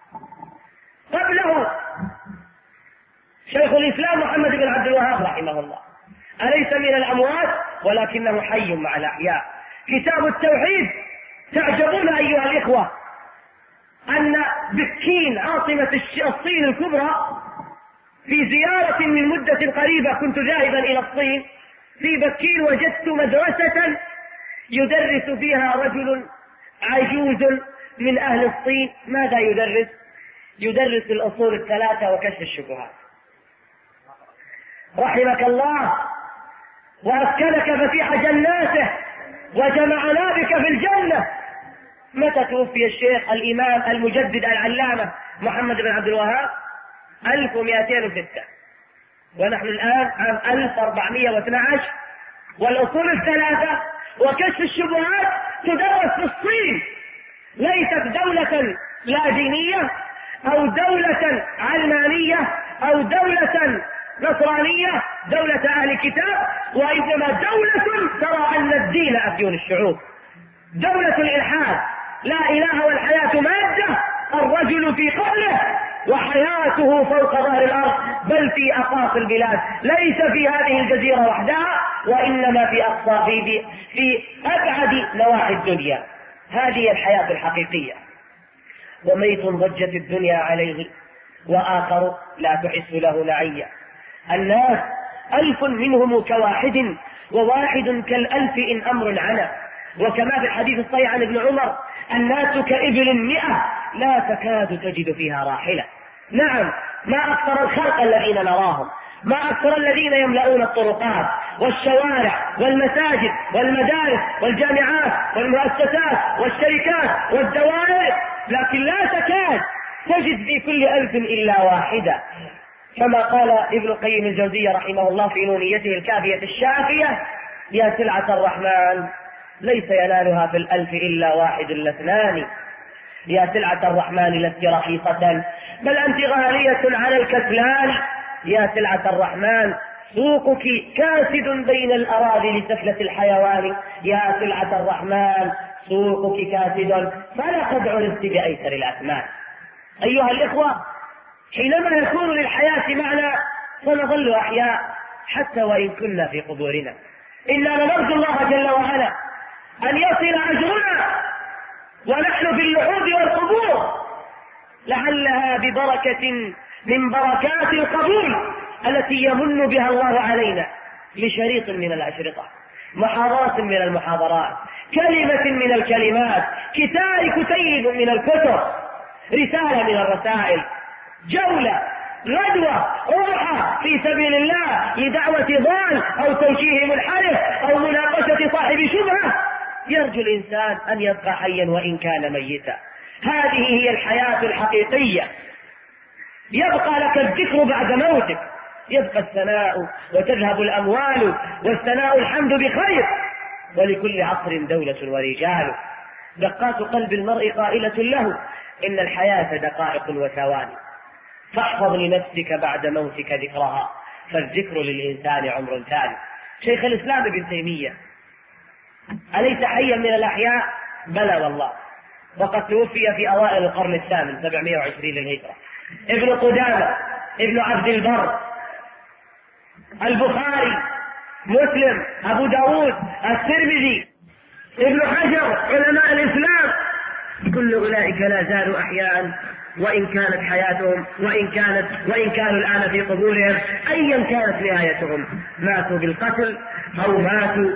قبله شيخ الإسلام محمد بن عبد الوهاب رحمه الله أليس من الأموات ولكنه حي مع الأحياء. كتاب التوحيد، تعجبون أيها الإخوة أن بكين عاصمة الصين الكبرى في زيارة من مدة قريبة كنت ذاهبا إلى الصين، في بكين وجدت مدرسة يدرس فيها رجل عجوز من أهل الصين. ماذا يدرس؟ يدرس الأصول الثلاثة وكشف الشبهات. رحمك الله وأسكنك فسيح جناته وجمعنا بك في الجنة. متى توفي الشيخ الإمام المجدد العلامة محمد بن عبد الوهاب؟ 1206، ونحن الآن عام 1412، والأصول الثلاثة وكشف الشبهات تدرس في الصين. ليست دولة لا دينية أو دولة علمانية أو دولة نصرانية، دولة أهل الكتاب، وإنما دولة ترى أن الدين أفيون الشعوب، دولة الإلحاد. لا إله والحياة مادة، الرجل في قبله وحياته فوق ظهر الأرض، بل في أقاصي البلاد، ليس في هذه الجزيرة وحدها وإنما في أقصى في أبعد نواحي الدنيا. هذه الحياة الحقيقية. وميت ضجت الدنيا عليه وآخر لا تحس له نعيا. الناس 1000 منهم كواحد، وواحد كالألف إن أمر عنا. وكما في الحديث الصحيح عن ابن عمر: الناس كإبل 100 لا تكاد تجد فيها راحلة. نعم، ما أكثر الخلق الذين نراهم، ما أكثر الذين يملؤون الطرقات والشوارع والمساجد والمدارس والجامعات والمؤسسات والشركات والدوائر، لكن لا تكاد تجد في كل 1000 إلا واحدة. كما قال ابن القيم الجوزية رحمه الله في نونيته الكافية الشافية: يا سلعة الرحمن ليس ينالها في 1000 إلا واحد لا اثنان. يا سلعة الرحمن لست رخيصة بل أنت غالية على الكسلان. يا سلعة الرحمن سوقك كاسد بين الأراضي لسفلة الحيوان. يا سلعة الرحمن سوقك كاسد فلقد عرفت بأيسر الأثمان. أيها الإخوة، حينما يكون للحياة معنى سنظل أحياء حتى وإن كنا في قبورنا. إننا نرجو الله جل وعلا أن يصل أجرنا ونحن في اللحود والقبور، لعلها ببركة من بركات القبول التي يمن بها الله علينا، لشريط من الأشرطة، محاضرة من المحاضرات، كلمة من الكلمات، كتيب من الكتب، رسالة من الرسائل، جولة، غدوة، روحة في سبيل الله لدعوة ضال أو توجيه منحرف أو مناقشة صاحب شبهة. يرجو الإنسان أن يبقى حيا وإن كان ميتا. هذه هي الحياة الحقيقية. يبقى لك الذكر بعد موتك، يبقى الثناء وتذهب الأموال، والثناء الحمد بخير، ولكل عصر دولة ورجال. دقات قلب المرء قائلة له إن الحياة دقائق وثواني، فاحفظ لنفسك بعد موتك ذكرها، فالذكر للإنسان عمر ثاني. شيخ الإسلام ابن تيمية أليس حيا من الأحياء؟ بلى والله، وقد توفي في أوائل القرن الثامن 720 للهجرة. ابن قدامة، ابن عبد البر، البخاري، مسلم، أبو داود، الترمذي، ابن حجر، علماء الإسلام، كل أولئك لا زالوا أحياء، وإن كانت حياتهم وإن كانوا الآن في قبورهم، أيا كانت نهايتهم، ماتوا بالقتل أو ماتوا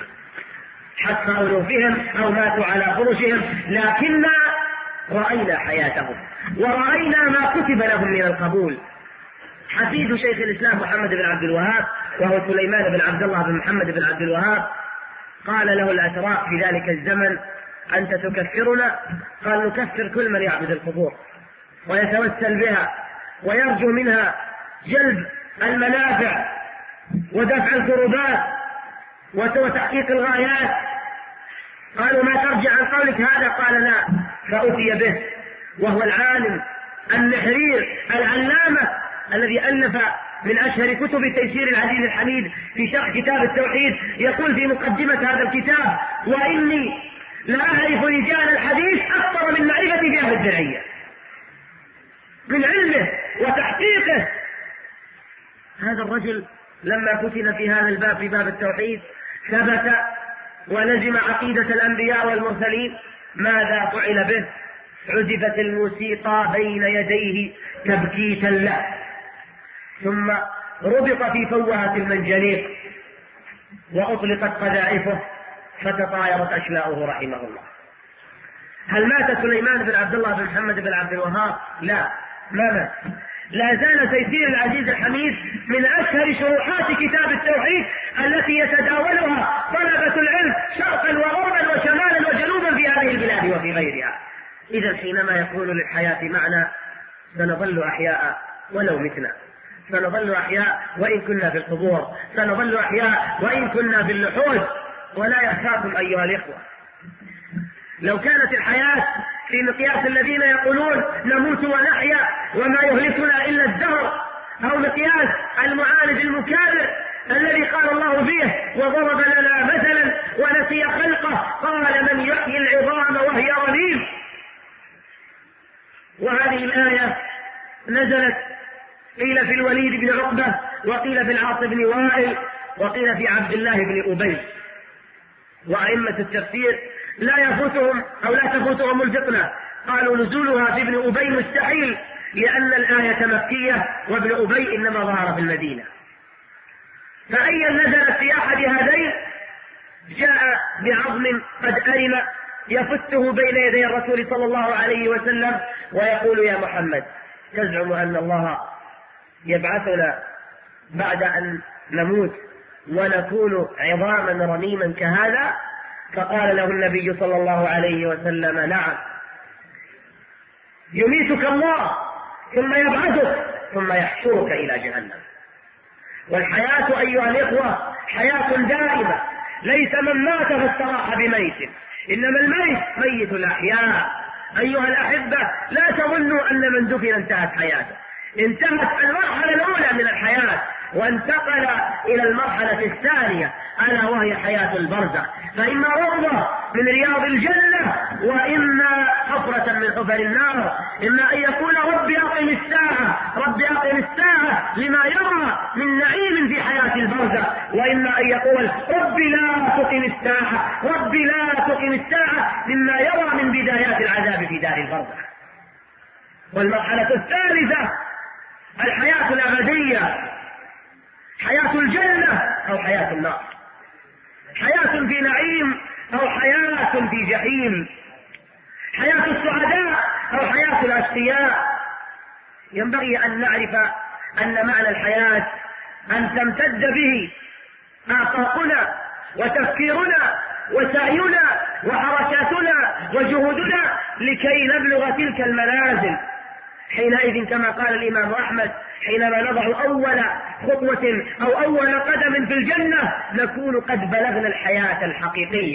حتى أنوفهم أو ماتوا على فرشهم، لكننا رأينا حياتهم ورأينا ما كتب لهم من القبول. حفيد شيخ الإسلام محمد بن عبد الوهاب، وهو سليمان بن عبد الله بن محمد بن عبد الوهاب، قال له الأتراك في ذلك الزمن: أنت تكفرنا؟ قال: نكفر كل من يعبد القبور ويتوسل بها ويرجو منها جلب المنافع ودفع الكربات وتحقيق الغايات. قالوا: ما ترجع عن قولك هذا؟ قال: لا. فأتي به، وهو العالم النحرير العلامة الذي ألف من أشهر كتب تيسير العزيز الحميد في شرح كتاب التوحيد، يقول في مقدمة هذا الكتاب: وإني لا أعرف رجال الحديث أكثر من معرفتي في أهل الدرعية، من علمه وتحقيقه. هذا الرجل لما فتن في هذا الباب، في باب التوحيد، ثبت ولزم عقيدة الأنبياء والمرسلين. ماذا فعل به؟ عزفت الموسيقى بين يديه تبكيتا له، ثم ربط في فوهة المنجنيق وأطلقت قذائفه فتطايرت أشلاؤه رحمه الله. هل مات سليمان بن عبد الله بن محمد بن عبد الوهاب؟ لا، ما مات. لا زال تيسير العزيز الحميد من أشهر شروحات كتاب التوحيد التي يتداولها طلبة العلم شرقا وغربا وشمالا وجنوبا في هذه البلاد وفي غيرها. إذا حينما يكون للحياة معنى، سنظل أحياء ولو متنا، سنظل أحياء وإن كنا في القبور، سنظل أحياء وإن كنا في اللحوظ. ولا يخفاكم أيها الإخوة، لو كانت الحياة في مقياس الذين يقولون نموت ونحيا وما يهلكنا إلا الدهر، أو مقياس المعاند المكابر الذي قال الله فيه: وضرب لنا مثلا ونسي خلقه قال من يحيي العظام وهي رميم. وهذه الآية نزلت قيل في الوليد بن عقبة، وقيل في العاص بن وائل، وقيل في عبد الله بن أبي. وأئمة التفسير لا يفوتهم أو لا تفوتهم الفطنة، قالوا نزولها في ابن أبي مستحيل، لأن الآية مكية وابن أبي إنما ظهر في المدينة. فأيا نزلت في أحد هذين جاء بعظم قد أرم يفته بين يدي الرسول صلى الله عليه وسلم ويقول: يا محمد، تزعم أن الله يبعثنا بعد أن نموت ونكون عظاما رميما كهذا؟ فقال له النبي صلى الله عليه وسلم: نعم، يميتك الله ثم يبعثك ثم يحشرك إلى جهنم. والحياة أيها الإخوة حياة دائمة، ليس من مات فاستراح بميت، إنما الميت ميت الأحياء. أيها الأحبة، لا تظنوا أن من دفن انتهت حياته، انتهت المرحلة الأولى من الحياة وانتقل إلى المرحلة الثانية، ألا وهي حياة البرزخ. فإما روضة من رياض الجنة وإما حفرة من حفر النار. إما أن يقول: ربي أقم الساعة، ربي أقم الساعة لما يرى من نعيم في حياة البرزخ، وإما أن يقول: ربي لا تقم الساعة، ربي لا تقم الساعة مما يرى من بدايات العذاب في دار البرزخ. والمرحلة الثالثة الحياة الأبدية، حياة الجنة أو حياة النار، حياة في نعيم أو حياة في جحيم، حياة السعداء أو حياة الأشقياء. ينبغي أن نعرف أن معنى الحياة أن تمتد به آفاقنا وتفكيرنا وسعينا وحركاتنا وجهودنا لكي نبلغ تلك المنازل. حينئذ كما قال الإمام أحمد: حينما نضع أول خطوة أو أول قدم في الجنة نكون قد بلغنا الحياة الحقيقية.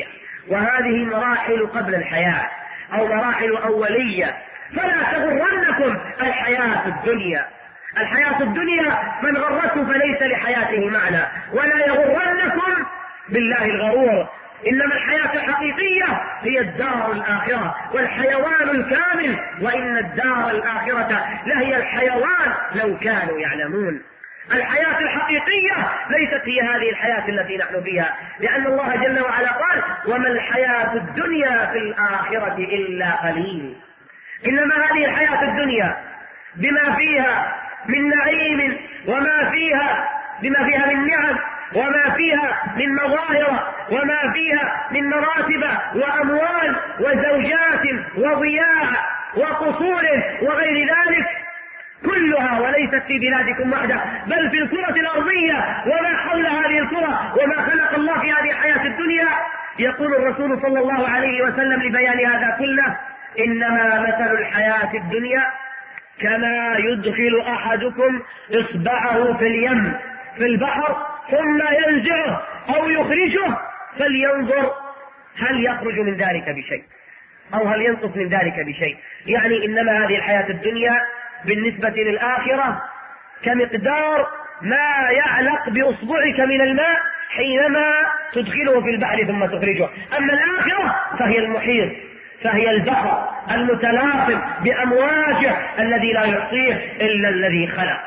وهذه مراحل قبل الحياة أو مراحل أولية، فلا تغرنكم الحياة الدنيا. الحياة الدنيا من غرته فليس لحياته معنى، ولا يغرنكم بالله الغرور. إنما الحياة الحقيقية هي الدار الآخرة والحيوان الكامل، وإن الدار الآخرة لهي الحيوان لو كانوا يعلمون. الحياة الحقيقية ليست هي هذه الحياة التي نحن فيها، لأن الله جل وعلا قال: وما الحياة الدنيا في الآخرة إلا قليل. إنما هذه الحياة الدنيا بما فيها من نعيم، بما فيها من نعم، وما فيها من مظاهر، وما فيها من مراتب وأموال وزوجات وضياع وقصور وغير ذلك، كلها وليست في بلادكم وحده بل في الكرة الأرضية وما حول هذه الكرة وما خلق الله في هذه الحياة الدنيا. يقول الرسول صلى الله عليه وسلم لبيان هذا كله: إنما مثل الحياة الدنيا كما يدخل أحدكم إصبعه في اليم في البحر ثم ينزعه أو يخرجه فلينظر هل يخرج من ذلك بشيء أو هل ينقص من ذلك بشيء. يعني إنما هذه الحياة الدنيا بالنسبة للآخرة كمقدار ما يعلق بأصبعك من الماء حينما تدخله في البحر ثم تخرجه. أما الآخرة فهي المحيط، فهي البحر المتلاطم بأمواجه الذي لا يحصيه إلا الذي خلق.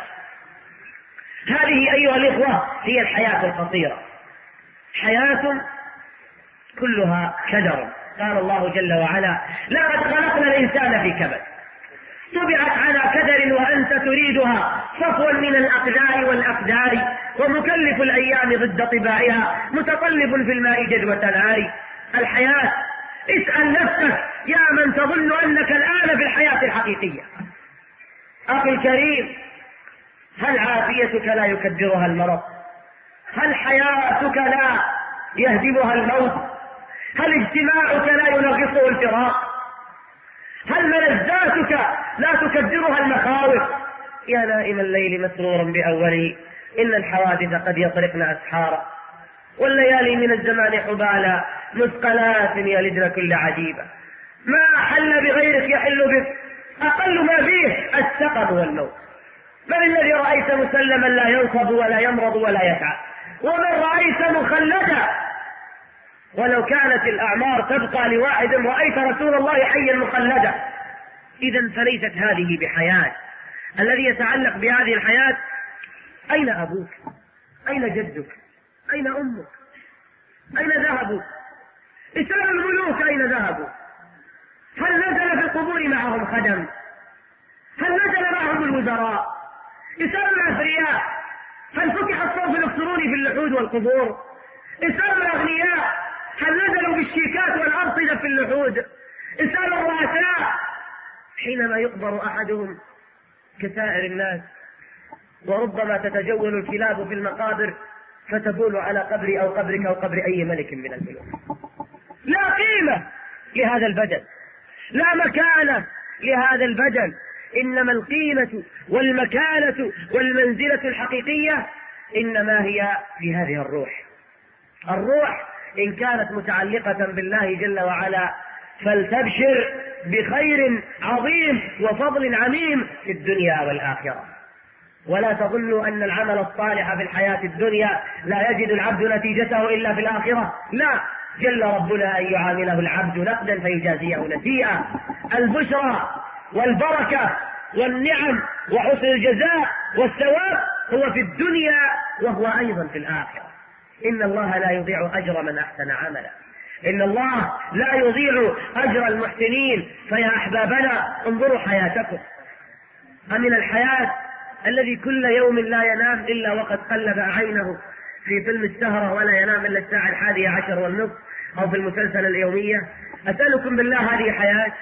هذه أيها الإخوة هي الحياة القصيرة، حياة كلها كدر. قال الله جل وعلا: لقد خلقنا الإنسان في كبد، طبعت على كدر وأنت تريدها، صفوا من الأقدار والأقدار، ومكلف الأيام ضد طباعها، متطلب في الماء جدوة نار. الحياة، اسأل نفسك يا من تظن أنك الآن في الحياة الحقيقية. أخي الكريم، هل عافيتك لا يكدرها المرض؟ هل حياتك لا يهدمها الموت؟ هل اجتماعك لا ينغصه الفراق؟ هل ملذاتك لا تكدرها المخاوف؟ يا نائم الليل مسرورا بأوله، إن الحوادث قد يطرقن أسحارا، والليالي من الزمان حبالا، مثقلات يلدن كل عجيبة. ما حل بغيرك يحل بك، أقل ما فيه السقم والموت. من الذي رأيت مسلما لا ينصب ولا يمرض ولا يتعب؟ ومن رأيت مخلدا ولو كانت الأعمار تبقى لواحد رأيت رسول الله حيا مخلدا. إذا فليست هذه بحياة. الذي يتعلق بهذه الحياة: أين أبوك؟ أين جدك؟ أين أمك؟ أين ذهبوا؟ إسلام الملوك أين ذهبوا؟ هل نزل في القبور معهم خدم؟ هل نزل معهم الوزراء؟ إسلام الأثرياء هل فتح الصوف الإلكتروني في اللحود والقبور؟ إسلام الأغنياء هل نزلوا بالشيكات والأرصدة في اللحود؟ إسلام الرؤساء حينما يقبر أحدهم كسائر الناس، وربما تتجول الكلاب في المقابر فتبول على قبري أو قبرك أو قبر أي ملك من الملوك. لا قيمة لهذا البدن، لا مكانة لهذا البدن. إنما القيمة والمكانة والمنزلة الحقيقية إنما هي في هذه الروح. الروح إن كانت متعلقة بالله جل وعلا فلتبشر بخير عظيم وفضل عميم في الدنيا والآخرة. ولا تظنوا أن العمل الصالح في الحياة الدنيا لا يجد العبد نتيجته إلا في الآخرة، لا، جل ربنا أن يعامله العبد نقدا فيجازيه نسيئا. البشرى والبركة والنعم وحسن الجزاء والثواب هو في الدنيا وهو أيضا في الآخرة. إن الله لا يضيع أجر من أحسن عملا، إن الله لا يضيع أجر المحسنين. فيا أحبابنا انظروا حياتكم. أمن الحياة الذي كل يوم لا ينام إلا وقد قلب عينه في فيلم السهرة ولا ينام إلا الساعة 11:30 أو في المسلسل اليومية؟ أسألكم بالله، هذه حياة؟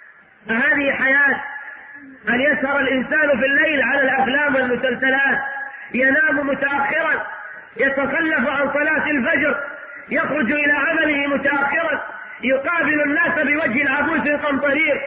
هذه حياة أن يسهر الإنسان في الليل على الأفلام والمسلسلات، ينام متأخرا، يتخلف عن صلاة الفجر، يخرج إلى عمله متأخرا، يقابل الناس بوجه عبوس قمطرير،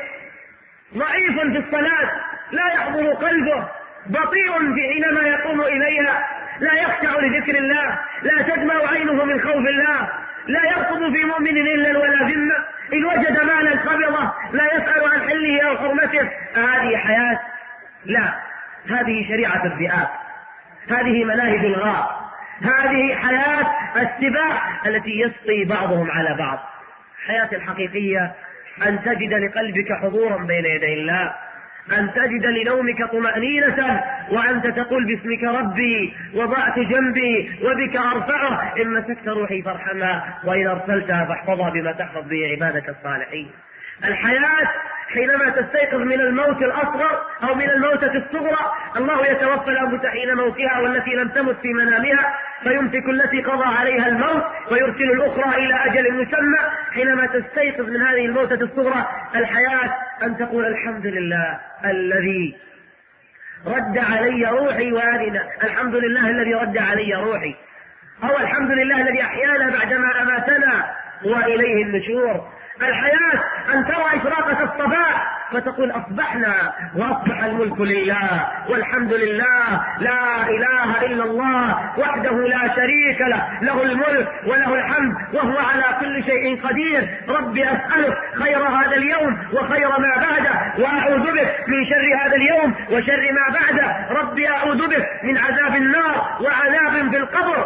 ضعيف في الصلاة، لا يحضر قلبه، بطيء في حينما يقوم إليها، لا يخشع لذكر الله، لا تدمع عينه من خوف الله، لا يرقب في مؤمن إلا ولا ذمة، إن وجد مالا قبضه، لا يسأل عن حله أو حرمته. هذه حياة؟ لا، هذه شريعة الذئاب، هذه مناهج الغاب، هذه حياة السباع التي يسقي بعضهم على بعض. الحياة الحقيقية أن تجد لقلبك حضورا بين يدي الله، أن تجد لنومك طمأنينة، وأنت تقول باسمك ربي وضعت جنبي وبك أرفعه، إن مسكت روحي فارحمها وإن أرسلتها فاحفظها بما تحفظ به عبادك الصالحين. الحياة حينما تستيقظ من الموت الأصغر أو من الموتة الصغرى، الله يتوفى الأنفس حين موتها والتي لم تمت في منامها، فيمسك التي قضى عليها الموت ويرسل الأخرى إلى أجل مسمى. حينما تستيقظ من هذه الموتة الصغرى، الحياة أن تقول الحمد لله الذي رد علي روحي وآلنا، الحمد لله الذي رد علي روحي، أو الحمد لله الذي أحيانا بعدما أماتنا وإليه النشور. الحياة أن ترى إشراقة الصباح فتقول أصبحنا وأصبح الملك لله والحمد لله، لا إله إلا الله وحده لا شريك له، له الملك وله الحمد وهو على كل شيء قدير. ربي أسألك خير هذا اليوم وخير ما بعده، وأعوذ بك من شر هذا اليوم وشر ما بعده. ربي أعوذ بك من عذاب النار وعذاب في القبر.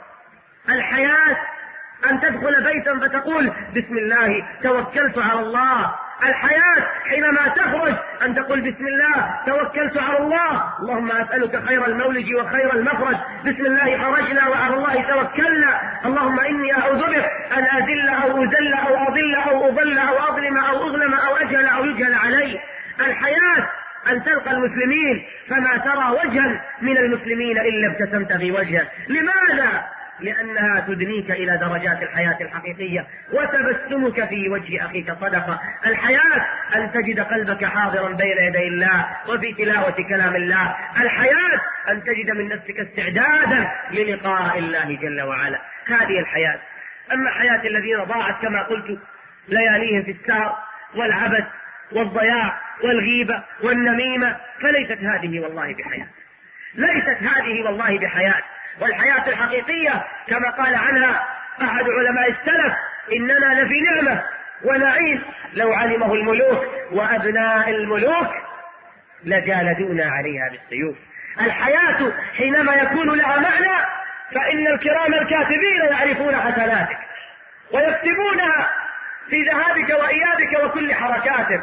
الحياة أن تدخل بيتا فتقول بسم الله توكلت على الله. الحياة حينما تخرج أن تقول بسم الله توكلت على الله، اللهم أسألك خير المولج وخير المخرج، بسم الله خرجنا وعلى الله توكلنا، اللهم إني أعوذ بك أن أذل أو أذل أو أضل أو أضل أو أظلم أو أظلم أو أجهل أو يجهل علي. الحياة أن تلقى المسلمين فما ترى وجها من المسلمين إلا ابتسمت في وجهه. لماذا؟ لأنها تدنيك إلى درجات الحياة الحقيقية، وتبسمك في وجه أخيك صدقة. الحياة أن تجد قلبك حاضرا بين يدي الله وفي تلاوة كلام الله. الحياة أن تجد من نفسك استعدادا للقاء الله جل وعلا. هذه الحياة. أما حياة الذين ضاعت كما قلت لياليهم في السهر والعبث والضياع والغيبة والنميمة، فليست هذه والله بحياة، ليست هذه والله بحياة. والحياة الحقيقية كما قال عنها أحد علماء السلف: إننا لفي نعمة ونعيم لو علمه الملوك وأبناء الملوك لجالدونا عليها بالسيوف. الحياة حينما يكون لها معنى فإن الكرام الكاتبين يعرفون حسناتك ويكتبونها في ذهابك وإيابك وكل حركاتك،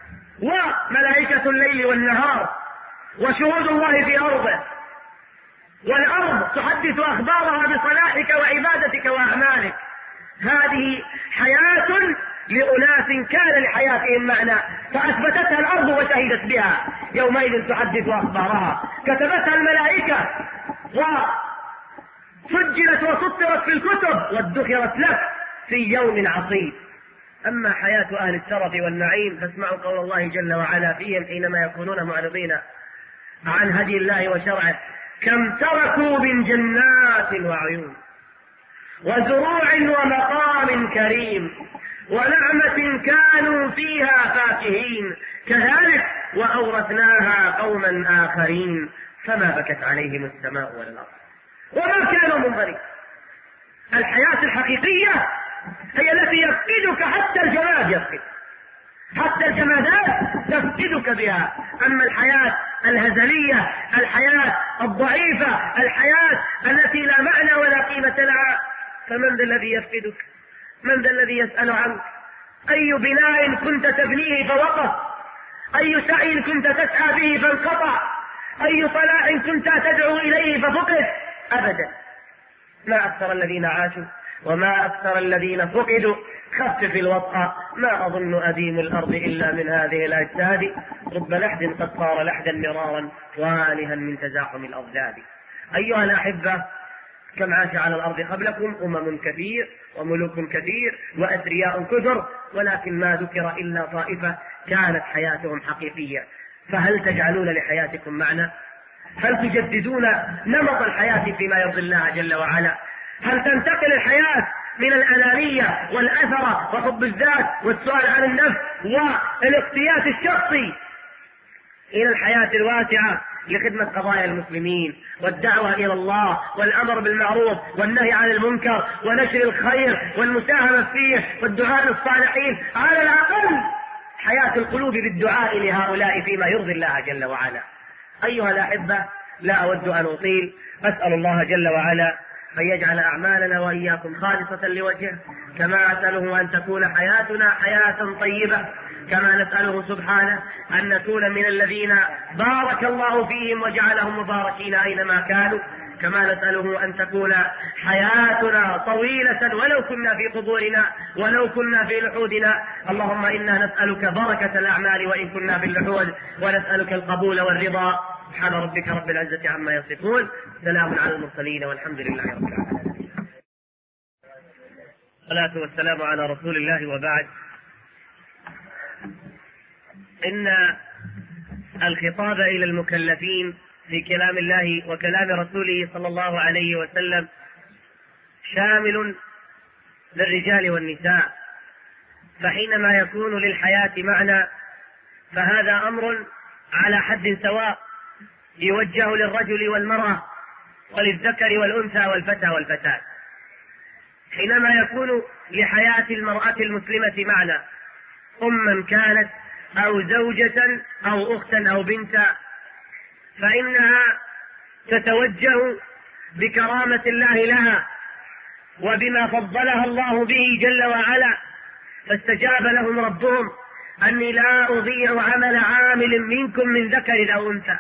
وملائكة الليل والنهار وشهود الله في أرضه، والأرض تحدث أخبارها بصلاحك وعبادتك وأعمالك. هذه حياة لأناس كان لحياتهم معنى فأثبتتها الأرض وشهدت بها، يومئذ تحدث أخبارها، كتبتها الملائكة وسجلت وسطرت في الكتب وادخرت لك في يوم عصيب. أما حياة أهل الشرف والنعيم فاسمعوا قول الله جل وعلا فيهم حينما يكونون معرضين عن هدي الله وشرعه: كم تركوا من جنات وعيون وزروع ومقام كريم ونعمة كانوا فيها فاكهين كذلك وأورثناها قوما آخرين فما بكت عليهم السماء ولا الأرض وما كانوا منظرين. الحياة الحقيقية هي التي يفقدك حتى الجماد، يفقد حتى الجمادات تفقدك بها. أما الحياة الهزلية، الحياة الضعيفة، الحياة التي لا معنى ولا قيمة لها، فمن ذا الذي يفقدك؟ من ذا الذي يسأل عنك؟ أي بناء كنت تبنيه فوقف؟ أي سعي كنت تسعى به فانقطع؟ أي طلاع كنت تدعو إليه ففقد؟ أبدا. ما أكثر الذين عاشوا وما أكثر الذين فقدوا. خفف الوطأ، ما أظن أديم الأرض إلا من هذه الأجساد، رب لحد قد صار لحدا مرارا والها من تزاحم الأضداد. أيها الأحبة، كم عاش على الأرض قبلكم أمم كثير وملوك كثير وأثرياء كثر، ولكن ما ذكر إلا طائفة كانت حياتهم حقيقية. فهل تجعلون لحياتكم معنى؟ هل تجددون نمط الحياة فيما يرضي الله جل وعلا؟ هل تنتقل الحياة من الأنانية والأثرة وحب الذات والسؤال عن النفس والاقتياس الشخصي إلى الحياة الواسعة لخدمة قضايا المسلمين والدعوة إلى الله والأمر بالمعروف والنهي عن المنكر ونشر الخير والمساهمة فيه والدعاء للصالحين، على الأقل حياة القلوب بالدعاء لهؤلاء فيما يرضي الله جل وعلا. أيها الأحبة، لا أود أن أطيل، أسأل الله جل وعلا أن يجعل أعمالنا وإياكم خالصة لوجهه، كما أسأله أن تكون حياتنا حياة طيبة، كما نسأله سبحانه أن نكون من الذين بارك الله فيهم وجعلهم مباركين أينما كانوا، كما نسأله أن تكون حياتنا طويلة ولو كنا في قبورنا ولو كنا في لحودنا. اللهم إنا نسألك بركة الأعمال وإن كنا في اللحود، ونسألك القبول والرضا. سبحان ربك رب العزة عما يصفون، سلام على المرسلين والحمد لله رب العالمين. الصلاة والسلام على رسول الله، وبعد. إن الخطاب إلى المكلفين في كلام الله وكلام رسوله صلى الله عليه وسلم شامل للرجال والنساء، فحينما يكون للحياة معنى فهذا أمر على حد سواء يوجه للرجل والمرأة وللذكر والأنثى والفتى والفتاة. حينما يكون لحياة المرأة المسلمة معنى، أما كانت أو زوجة أو أختا أو بنتا، فإنها تتوجه بكرامة الله لها وبما فضلها الله به جل وعلا، فاستجاب لهم ربهم أني لا أضيع عمل عامل منكم من ذكر أو أنثى،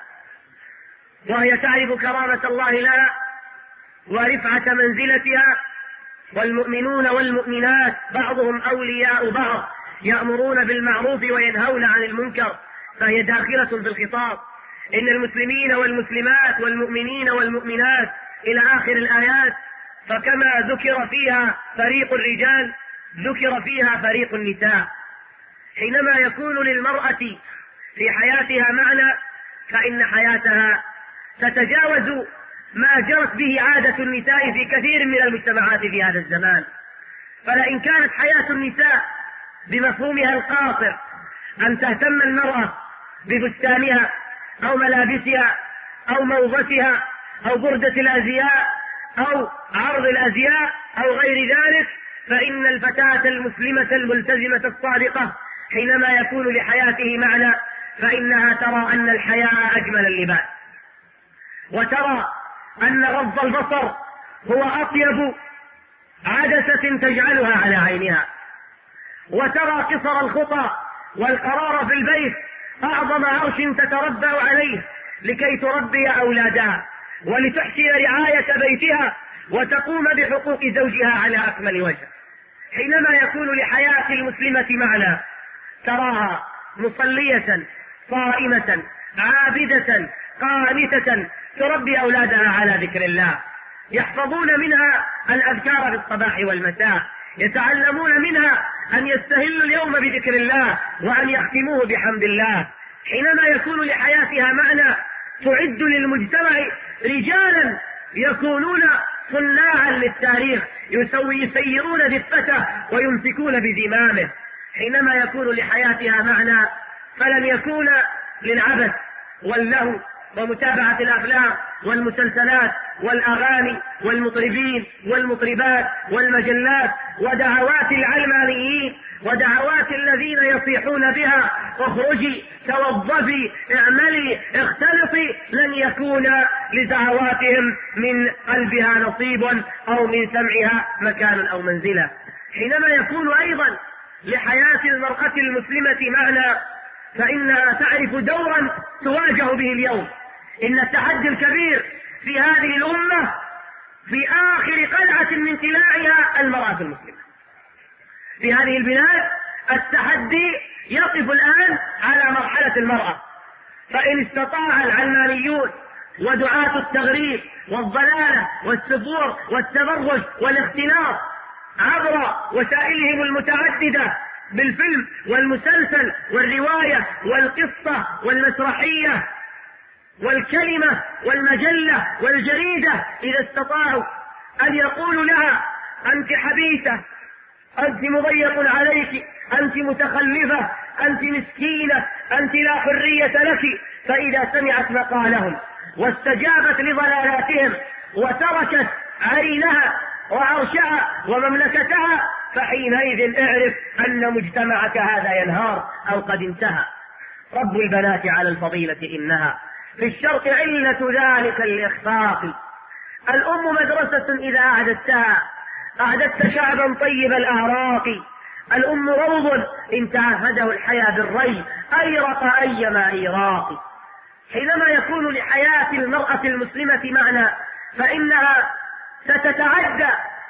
وهي تعرف كرامة الله لها ورفعة منزلتها. والمؤمنون والمؤمنات بعضهم أولياء بعض، يأمرون بالمعروف وينهون عن المنكر، فهي داخلة في الخطاب. إن المسلمين والمسلمات والمؤمنين والمؤمنات إلى آخر الآيات، فكما ذكر فيها فريق الرجال ذكر فيها فريق النساء. حينما يكون للمرأة في حياتها معنى، فإن حياتها تتجاوز ما جرت به عادة النساء في كثير من المجتمعات في هذا الزمان. فلئن كانت حياة النساء بمفهومها القاصر أن تهتم المرأة بفستانها أو ملابسها أو موضتها أو بردة الأزياء أو عرض الأزياء أو غير ذلك، فإن الفتاة المسلمة الملتزمة الصادقة حينما يكون لحياته معنى، فإنها ترى أن الحياة أجمل اللباس، وترى أن غض البصر هو أطيب عدسة تجعلها على عينها، وترى قصر الخطى والقرار في البيت أعظم عرش تتربى عليه لكي تربي أولادها ولتحسن رعاية بيتها وتقوم بحقوق زوجها على أكمل وجه. حينما يكون لحياة المسلمة معنى، تراها مصلية صائمة عابدة قانتة تربي أولادها على ذكر الله، يحفظون منها الأذكار في الصباح والمساء، يتعلمون منها أن يستهلوا اليوم بذكر الله وأن يختموه بحمد الله. حينما يكون لحياتها معنى، تعد للمجتمع رجالا يكونون صناعا للتاريخ، يسيرون دفته ويمسكون بزمامه. حينما يكون لحياتها معنى، فلن يكون للعبث واللهو ومتابعة الأفلام والمسلسلات والأغاني والمطربين والمطربات والمجلات ودعوات العلمانيين ودعوات الذين يصيحون بها اخرجي توظفي اعملي اختلطي، لن يكون لدعواتهم من قلبها نصيب أو من سمعها مكان أو منزلة. حينما يكون أيضا لحياة المرأة المسلمة معنى، فإنها تعرف دورا تواجه به اليوم. إن التحدي الكبير في هذه الأمة في آخر قلعة من قلاعها المرأة المسلمة. في هذه البلاد التحدي يقف الآن على مرحلة المرأة، فإن استطاع العلمانيون ودعاة التغريب والضلالة والسفور والتبرج والاختلاط عبر وسائلهم المتعددة بالفيلم والمسلسل والرواية والقصة والمسرحية والكلمة والمجلة والجريدة، إذا استطاعوا أن يقولوا لها أنت حبيسة، أنت مضيق عليك، أنت متخلفة، أنت مسكينة، أنت لا حرية لك. فإذا سمعت مقالهم واستجابت لضلالاتهم وتركت عينها وعرشها ومملكتها، فحينئذ اعرف أن مجتمعك هذا ينهار أو قد انتهى. رب البنات على الفضيلة إنها في الشرق علة ذلك الإخفاق. الأم مدرسة إذا أعددتها أعددت شعبا طيب الأعراق. الأم روض إن تعهده الحياة بالري أيرق أيما إيراق. حينما يكون لحياة المرأة المسلمة معنى فإنها ستتعدى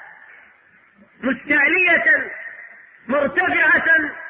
مستعلية مرتفعة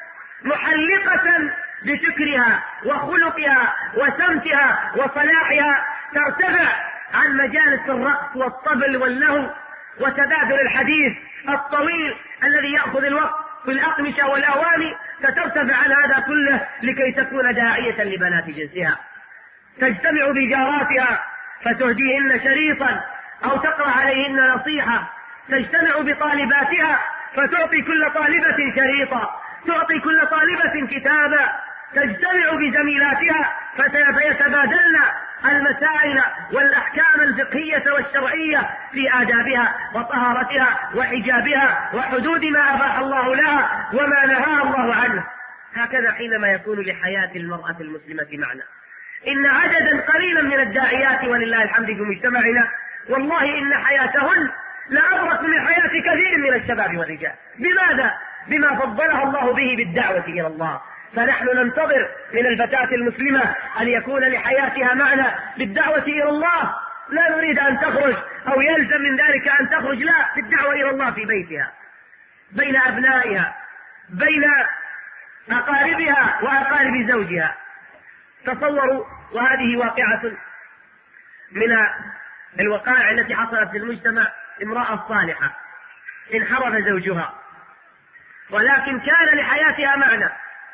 محلقة بفكرها وخلقها وسمتها وصلاحها، ترتفع عن مجالس الرقص والطبل واللهو وتبادل الحديث الطويل الذي يأخذ الوقت في الأقمشة والأواني، فترتفع عن هذا كله لكي تكون داعية لبنات جنسها. تجتمع بجاراتها فتهديهن شريطا أو تقرأ عليهن نصيحة. تجتمع بطالباتها فتعطي كل طالبة شريطا، تعطي كل طالبة كتابا. تجتمع بزميلاتها فيتبادلن المسائل والأحكام الفقهية والشرعية في آدابها وطهارتها وحجابها وحدود ما أباح الله لها وما نهى الله عنه. هكذا حينما يكون لحياة المرأة المسلمة معنى. إن عددا قليلا من الداعيات ولله الحمد في مجتمعنا والله إن حياتهن لأبرك من حياة كثير من الشباب والرجال. بماذا؟ بما فضلها الله به بالدعوة إلى الله. فنحن ننتظر من الفتاة المسلمة أن يكون لحياتها معنى بالدعوة إلى الله. لا نريد أن تخرج أو يلزم من ذلك أن تخرج، لا، بالدعوة إلى الله في بيتها بين أبنائها بين أقاربها وأقارب زوجها. تصوروا، وهذه واقعة من الوقائع التي حصلت في المجتمع، امرأة صالحة انحرف زوجها ولكن كان لحياتها معنى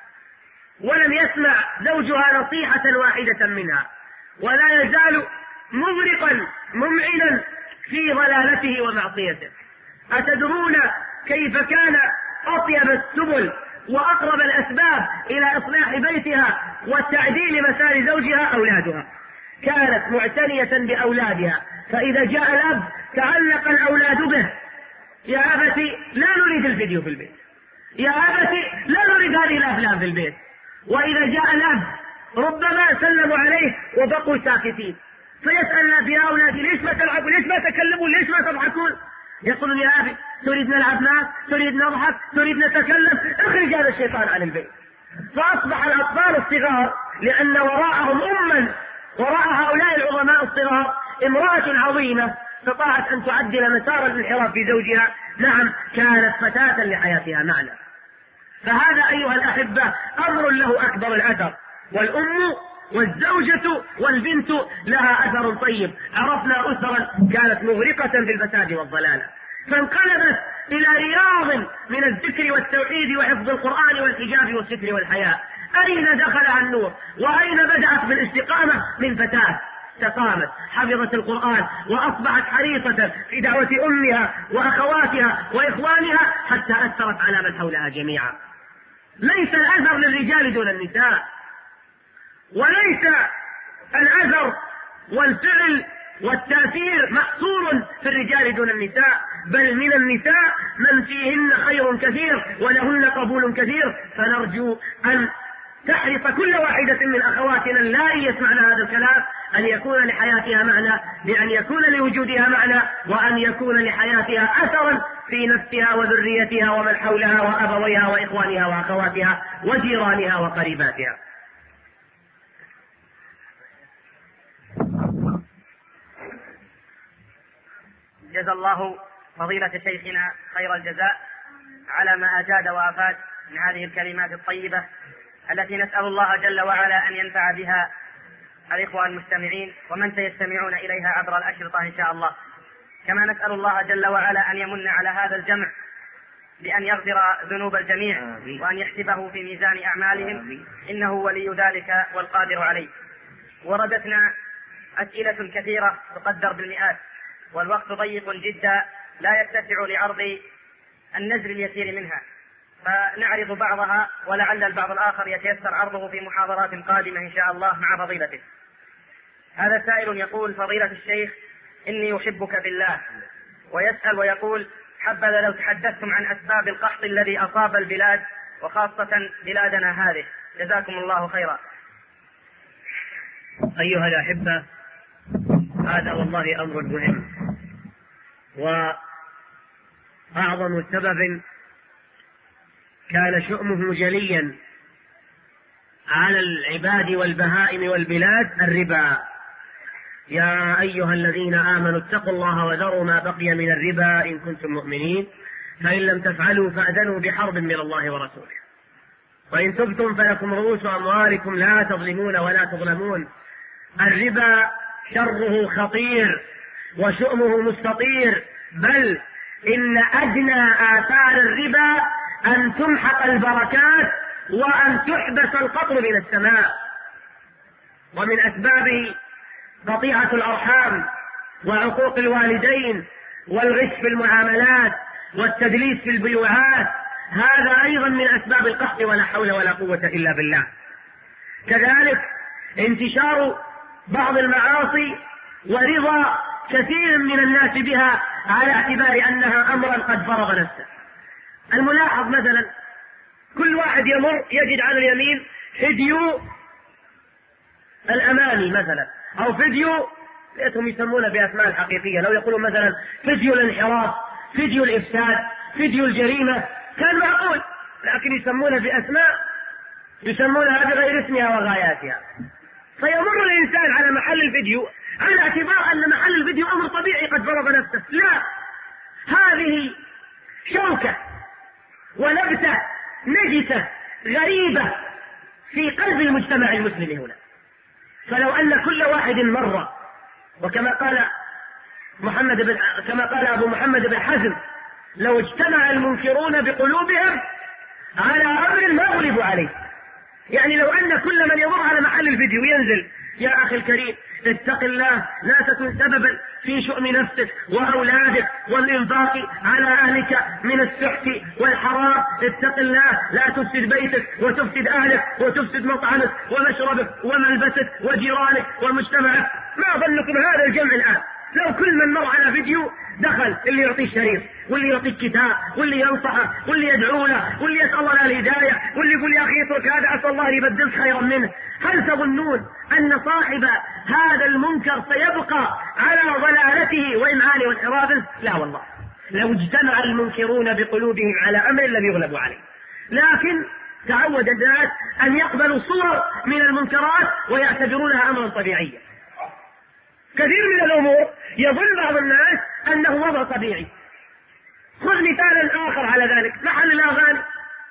ولم يسمع زوجها نصيحة واحدة منها ولا يزال مغرقا ممعنا في ضلالته ومعصيته. أتدرون كيف كان أطيب السبل وأقرب الأسباب إلى إصلاح بيتها وتعديل مسار زوجها؟ أولادها. كانت معتنية بأولادها، فإذا جاء الأب تعلق الأولاد به. يا أبتي لا نريد الفيديو في البيت، يا أبتي لا نريد هذه الأفلام في البيت. وإذا جاء الأب ربما سلموا عليه وبقوا ساكتين، فيسألنا يا أولادي ليش ما تلعبوا، ليش ما تكلمون، ليش ما تضحكون؟ يقولون يا أبي تريد نلعب معك، تريد نضحك، تريد نتكلم، اخرج هذا الشيطان عن البيت. فأصبح الأطفال الصغار لأن وراءهم وراء هؤلاء العظماء الصغار امرأة عظيمة استطاعت أن تعدل مسار الانحراف في زوجها. نعم، كانت فتاة لحياتها معنى. فهذا أيها الأحبة أمر له أكبر الأثر، والأم والزوجة والبنت لها أثر طيب. عرفنا أسرا كانت مغرقة في الفساد والضلالة فانقلبت إلى رياض من الذكر والتوحيد وحفظ القرآن والحجاب والستر والحياء. أين دخلها النور وأين بدأت بالاستقامة؟ من فتاة استقامت حفظت القرآن وأصبحت حريصة في دعوة أمها وأخواتها وإخوانها حتى أثرت على من حولها جميعا. ليس الأثر للرجال دون النساء، وليس الأثر والفعل والتأثير محصور في الرجال دون النساء، بل من النساء من فيهن خير كثير ولهن قبول كثير. فنرجو أن تحرص كل واحدة من أخواتنا اللائي يسمعن هذا الكلام أن يكون لحياتها معنى، بأن يكون لوجودها معنى، وأن يكون لحياتها أثرا في نفسها وذريتها ومن حولها وأبويها وإخوانها وأخواتها وجيرانها وقريباتها. جزا الله فضيلة شيخنا خير الجزاء على ما أجاد وأفاد من هذه الكلمات الطيبة التي نسأل الله جل وعلا أن ينفع بها الإخوة المستمعين ومن سيستمعون إليها عبر الأشرطة إن شاء الله. كما نسأل الله جل وعلا أن يمن على هذا الجمع بأن يغفر ذنوب الجميع وأن يحسبه في ميزان أعمالهم، إنه ولي ذلك والقادر عليه. وردتنا أسئلة كثيرة تقدر بالمئات والوقت ضيق جدا لا يتسع لعرض النزل اليسير منها، فنعرض بعضها ولعل البعض الآخر يتيسر عرضه في محاضرات قادمة إن شاء الله مع فضيلته. هذا سائل يقول: فضيلة الشيخ، إني أحبك بالله. ويسأل ويقول: حبذا لو تحدثتم عن أسباب القحط الذي أصاب البلاد وخاصة بلادنا هذه، جزاكم الله خيرا. أيها الأحبة، هذا والله أمر مهم، وأعظم سبب كان شؤمه جليا على العباد والبهائم والبلاد الربا. يا أيها الذين آمنوا اتقوا الله وذروا ما بقي من الربا إن كنتم مؤمنين، فإن لم تفعلوا فأذنوا بحرب من الله ورسوله، وإن تبتم فلكم رؤوس أموالكم لا تظلمون ولا تظلمون. الربا شره خطير وشؤمه مستطير، بل إن أدنى آثار الربا أن تمحق البركات وأن تحبس القطر من السماء. ومن أسبابه قطيعة الأرحام وعقوق الوالدين والغش في المعاملات والتدليس في البيوعات، هذا أيضا من أسباب القحط، ولا حول ولا قوة إلا بالله. كذلك انتشار بعض المعاصي ورضا كثير من الناس بها على اعتبار أنها أمرا قد فرض نفسه. الملاحظ مثلا كل واحد يمر يجد على اليمين فيديو الأماني مثلا، أو فيديو ليتهم يسمونه بأسماء حقيقية، لو يقولون مثلا فيديو الانحراف، فيديو الإفساد، فيديو الجريمة، كان معقول، لكن يسمونه بأسماء يسمونها بغير اسمها وغاياتها. فيمر الإنسان على محل الفيديو على اعتبار أن محل الفيديو أمر طبيعي قد فرض نفسه. لا، هذه شوكة ونبتة نجسة غريبة في قلب المجتمع المسلم هنا. فلو أن كل واحد مر، وكما قال أبو محمد بن حزم: لو اجتمع المنكرون بقلوبهم على أمر ما غلبوا عليه. يعني لو أن كل من يمر على محل الفيديو ينزل: يا أخي الكريم اتق الله، لا تكن سببا في شؤم نفسك وأولادك والإنفاق على أهلك من السحت والحرام، اتق الله، لا تفسد بيتك وتفسد أهلك وتفسد مطعمك ومشربك وملبسك وجيرانك ومجتمعك. ما ظنكم هذا الجمع الآن لو كل من مر على فيديو دخل اللي يعطيه الشريط واللي يعطيه الكتاب واللي ينصحه واللي يدعو له واللي يسأل الله الهداية واللي يقول يا أخي اترك هذا أسأل الله يبدلك خيرا منه، هل تظنون أن صاحب هذا المنكر سيبقى على ضلالته وإمعانه وانحرافه؟ لا والله، لو اجتمع المنكرون بقلوبهم على أمر لم يغلبوا عليه. لكن تعود الناس أن يقبلوا صور من المنكرات ويعتبرونها أمرا طبيعيا. كثير من الأمور يظن بعض الناس أنه وضع طبيعي. خذ مثالا آخر على ذلك: محل الأغاني،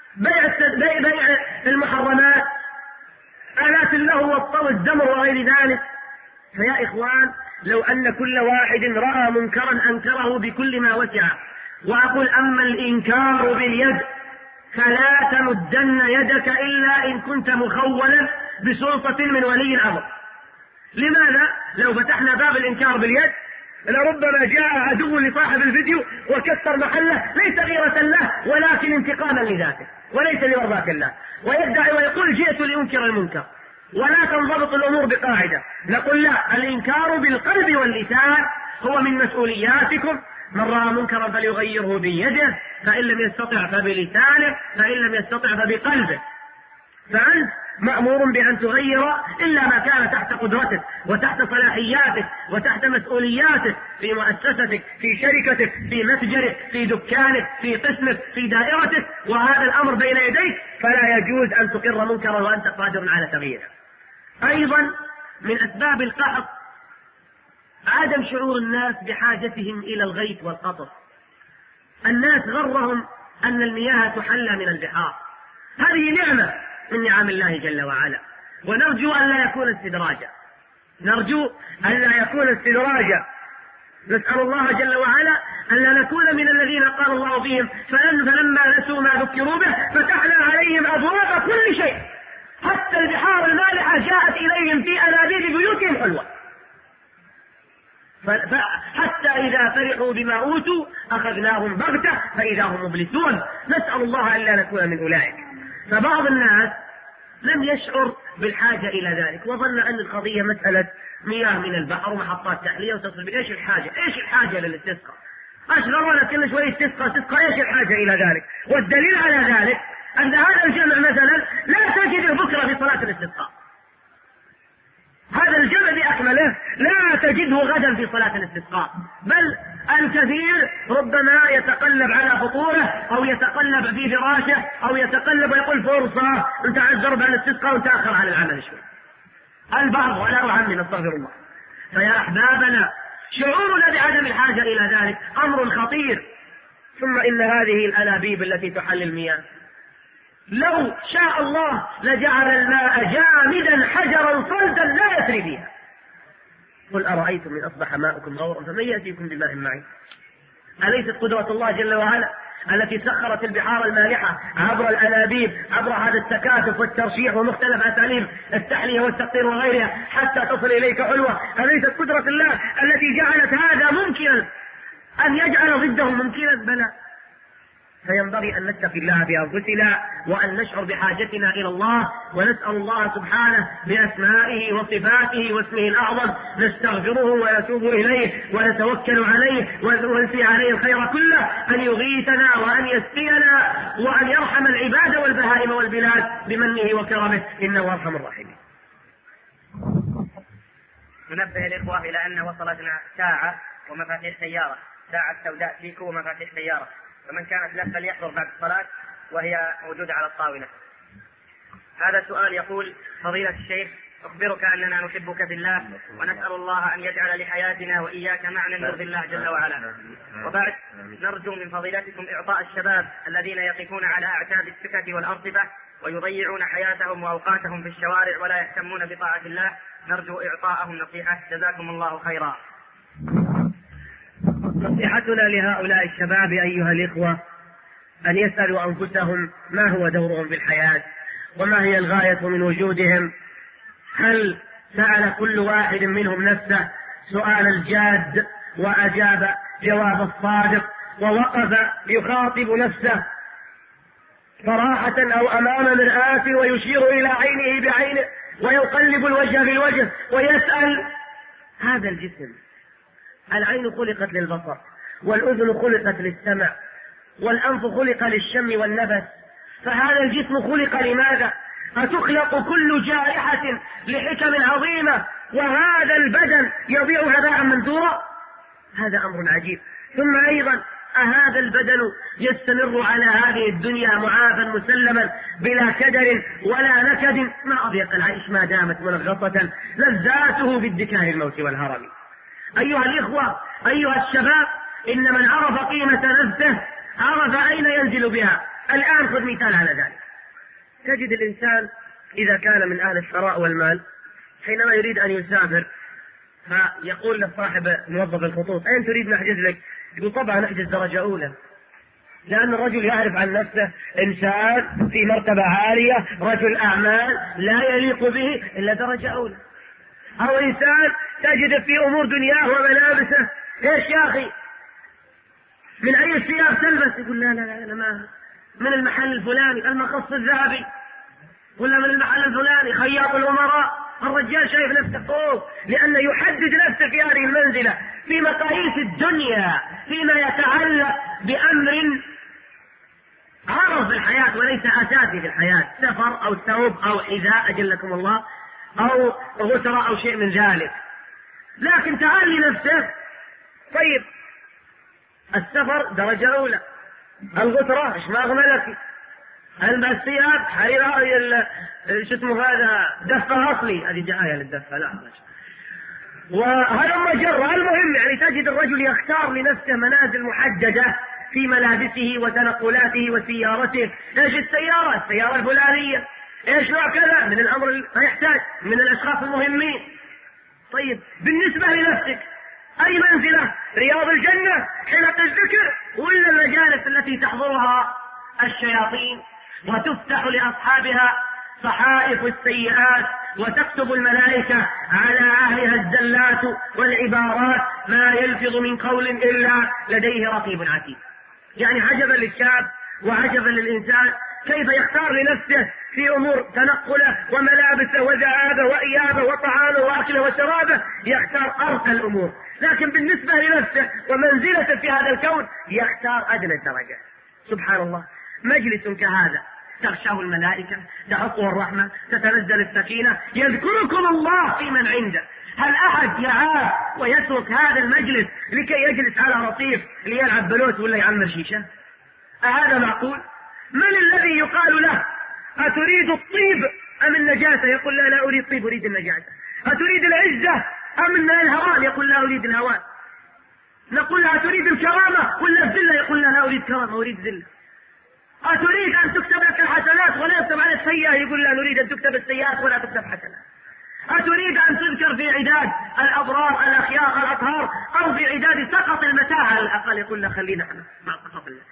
بيع المحرمات، آلات اللهو والزمر وغير ذلك. فيا إخوان، لو أن كل واحد رأى منكرا أنكره بكل ما وسع. وأقول: أما الإنكار باليد فلا تمدن يدك إلا إن كنت مخولا بسلطة من ولي الأمر. لماذا؟ لو فتحنا باب الإنكار باليد لربما جاء عدو لصاحب الفيديو وكسر محله، ليس غيرة له ولكن انتقاما لذاته وليس لوضعة الله، ويدعي ويقول جئت لأنكر المنكر. ولا تنضبط الأمور بقاعدة، نقول لا، الإنكار بالقلب واللسان هو من مسؤولياتكم. من رأى منكرا فليغيره بيده، فإن لم يستطع فبلسانه، فإن لم يستطع فبقلبه. فأنت مأمور بأن تغير إلا ما كان تحت قدرتك وتحت صلاحياتك وتحت مسؤولياتك في مؤسستك، في شركتك، في متجرك، في دكانك، في قسمك، في دائرتك، وهذا الأمر بين يديك، فلا يجوز أن تقر منكرا وأنت قادر على تغييره. أيضا من أسباب القحط عدم شعور الناس بحاجتهم إلى الغيث والقطر. الناس غرهم أن المياه تحلى من البحار، هذه نعمة من نعم الله جل وعلا، ونرجو أن لا يكون استدراجا، نرجو أن لا يكون استدراجا. نسأل الله جل وعلا أن لا نكون من الذين قال الله فيهم: فلما نسوا ما ذكروا به فتحنا عليهم أبواب كل شيء حتى البحار المالحة جاءت إليهم في أنابيب بيوتهم حلوة. حتى إذا فرحوا بما أوتوا أخذناهم بغتة فإذا هم مبلسون. نسأل الله أن لا نكون من أولئك. فبعض الناس لم يشعر بالحاجة إلى ذلك وظن أن القضية مسألة مياه من البحر ومحطات تحلية وتصل. إيش الحاجة؟ إيش الحاجة للاستسقاء؟ أشغل ولا كل شوية تسقى. إيش الحاجة إلى ذلك؟ والدليل على ذلك أن هذا الجمع مثلا لا تجده بكرة في صلاة الاستسقاء. هذا الجمع بأكمله لا تجده غدا في صلاة الاستسقاء، بل الكثير ربما يتقلب على فطوره أو يتقلب في فراشه أو يتقلب ويقول فرصة أنت عذر بأن الاستسقاء وتأخر عن العمل شوي. البعض، ولا أعمم، استغفر الله. فيا أحبابنا، شعورنا بعدم الحاجة إلى ذلك أمر خطير. ثم إن هذه الأنابيب التي تحل المياه لو شاء الله لجعل الماء جامدا حجرا صلدا لا يسري فيها. قل أرأيتم إن أصبح ماؤكم غورا فمن يأتيكم بماء معين؟ أليست قدرة الله جل وعلا التي سخرت البحار المالحة عبر الأنابيب، عبر هذا التكاتف والترشيح ومختلف أساليب التحلية والتقطير وغيرها حتى تصل إليك حلوة؟ أليست قدرة الله التي جعلت هذا ممكنا أن يجعل ضده ممكنا؟ بلى. فينبغي أن نتقي الله بأنفسنا وأن نشعر بحاجتنا إلى الله، ونسأل الله سبحانه بأسمائه وصفاته واسمه الأعظم نستغفره ونتوب إليه ونتوكل عليه وننسي عليه الخير كله، أن يغيثنا وأن يسقينا وأن يرحم العباد والبهائم والبلاد بمنه وكرمه، إنه أرحم الراحمين. ننبه الإخوة إلى أن وصلتنا ساعة ومفاتيح سيارة، ساعة سوداء فيكو ومفاتيح سيارة، فمن كانت له فليحضر بعد الصلاة وهي موجودة على الطاولة. هذا السؤال يقول: فضيلة الشيخ، أخبرك أننا نحبك في الله ونسأل الله أن يجعل لحياتنا وإياك معنا يرضي الله جل وعلا، وبعد نرجو من فضيلتكم إعطاء الشباب الذين يقفون على أعتاب السكك والأرصفة ويضيعون حياتهم وأوقاتهم في الشوارع ولا يهتمون بطاعة الله، نرجو إعطاءهم نصيحة، جزاكم الله خيرا. نصيحتنا لهؤلاء الشباب أيها الإخوة أن يسألوا أنفسهم ما هو دورهم في الحياة وما هي الغاية من وجودهم. هل سأل كل واحد منهم نفسه سؤال الجاد وأجاب جواب الصادق ووقف يخاطب نفسه صراحة أو أمام مرآة ويشير إلى عينه بعينه ويقلب الوجه بالوجه ويسأل؟ هذا الجسم، العين خلقت للبصر، والأذن خلقت للسمع، والأنف خلق للشم والنفس، فهذا الجسم خلق لماذا؟ أتخلق كل جارحة لحكم عظيمة وهذا البدن يضيع هباء منثورا؟ هذا أمر عجيب. ثم أيضا أهذا البدن يستمر على هذه الدنيا معافا مسلما بلا كدر ولا نكد؟ ما أضيق العيش ما دامت منغصة لذاته بالدكان الموت والهرم. أيها الإخوة، أيها الشباب، إن من عرف قيمة نفسه عرف أين ينزل بها. الآن خذ مثال على ذلك. تجد الإنسان إذا كان من أهل الثراء والمال حينما يريد أن يسافر فيقول لصاحب موظف الخطوط: أين تريد نحجز لك؟ يقول: طبعا نحجز درجة أولى، لأن الرجل يعرف عن نفسه إنسان في مرتبة عالية، رجل أعمال لا يليق به إلا درجة أولى. أو إنسان تجد في أمور دنياه وملابسه: إيش يا أخي من أي الثياب تلبس؟ يقول: لا ما من المحل الفلاني، المخص الذهبي، ولا من المحل الفلاني خياط الأمراء. الرجال شايف نفسه فوق لأنه يحدد نفسه في هذه المنزلة في مقاييس الدنيا فيما يتعلق بأمر عرض في الحياة وليس أساسي في الحياة، سفر أو ثوب أو حذاء أجلكم الله أو غترة أو شيء من ذلك. لكن تعال لنفسه: طيب السفر درجة أولى، الغترة إيش ما أغملك، الثياب حريرة، شو اسمه هذا، دفة أصلي، هذه دعاية للدفة، لا وهذا مجرة. المهم يعني تجد الرجل يختار لنفسه منازل محددة في ملابسه وتنقلاته وسيارته. ايش السيارة الفلانية، ايش نوع كذا من الأمر اللي يحتاج من الأشخاص المهمين. طيب بالنسبة لنفسك أي منزلة؟ رياض الجنة حلق الذكر ولا المجالس التي تحضرها الشياطين وتفتح لأصحابها صحائف السيئات وتكتب الملائكة على أهلها الزلات والعبارات ما يلفظ من قول إلا لديه رقيب عتيد. يعني عجبا للشاب وعجبا للإنسان كيف يختار لنفسه في أمور تنقله وملابسه وذهابه وإيابه وطعامه وأكله وشرابه، يختار أرقى الأمور، لكن بالنسبة لنفسه ومنزلته في هذا الكون يختار أدنى الدرجات. سبحان الله، مجلس كهذا تغشاه الملائكة، تحفه الرحمة، تتنزل السكينة، يذكركم الله في من عنده. هل أحد يعاب ويترك هذا المجلس لكي يجلس على رصيف ليلعب بلوت ولا يعمر شيشة؟ أهذا معقول؟ من الذي يقال له أتريد الطيب أم النجاسة؟ يقول لا أريد الطيب، أريد النجاسة. أتريد العزة أم الهوان؟ يقول لا أريد الهوان. نقول له أتريد الكرامة ولا الذلة؟ يقول لا أريد كرامة، أريد ذلة. أتريد أن تكتب لك الحسنات ولا يكتب عليك سيئة؟ يقول لا نريد أن تكتب السيئات ولا تكتب حسنات. أتريد أن تذكر في عداد الأبرار الأخيار الأطهار أو في عداد سقط المتاع على الأقل؟ يقول لا خلينا مع سقط المتاع.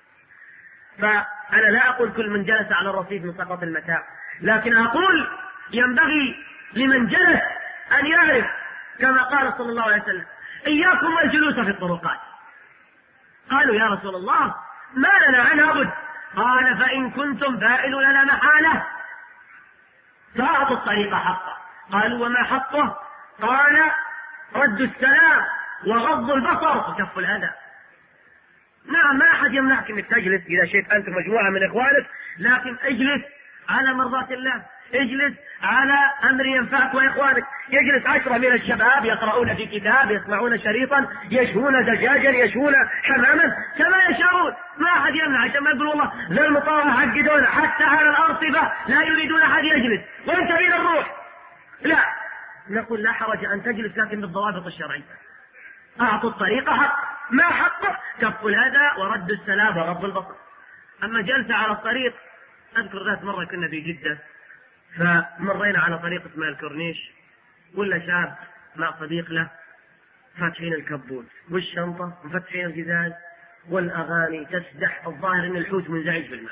فأنا لا أقول كل من جلس على الرصيف من سقط المتاع، لكن أقول ينبغي لمن جلس أن يعرف كما قال صلى الله عليه وسلم إياكم والجلوس في الطرقات. قالوا يا رسول الله ما لنا أن نعبد؟ قال فإن كنتم بائلون لا محالة فأعطوا الطريق حقه. قالوا وما حقه؟ قال رد السلام وغض البصر وكف الأذى. نعم، ما أحد يمنعك أنك تجلس إذا شئت أنت مجموعة من إخوانك، لكن اجلس على مرضاة الله، اجلس على أمر ينفعك وإخوانك. يجلس 10 من الشباب يقرؤون في كتاب، يسمعون شريطا، يشهون دجاجا، يشهون حماما كما يشاءون، ما أحد يمنع. عشان ما يقول والله ذا المطاوع حقدونا حتى على الأرصفة لا يريدون أحد يجلس وانت بين الروح. لا، نقول لا حرج أن تجلس لكن بالضوابط الشرعية. أعطوا الطريق حق، ما حقه؟ كف الأذى ورد السلام وغض البصر. أما جلسة على الطريق، أذكر ذات مرة كنا في جدة فمرينا على طريق اسمها الكورنيش، ولا شاب مع صديق له فاتحين الكبوت والشنطة وفتحين القزاز والأغاني تسدح، الظاهر أن الحوت منزعج بالماء.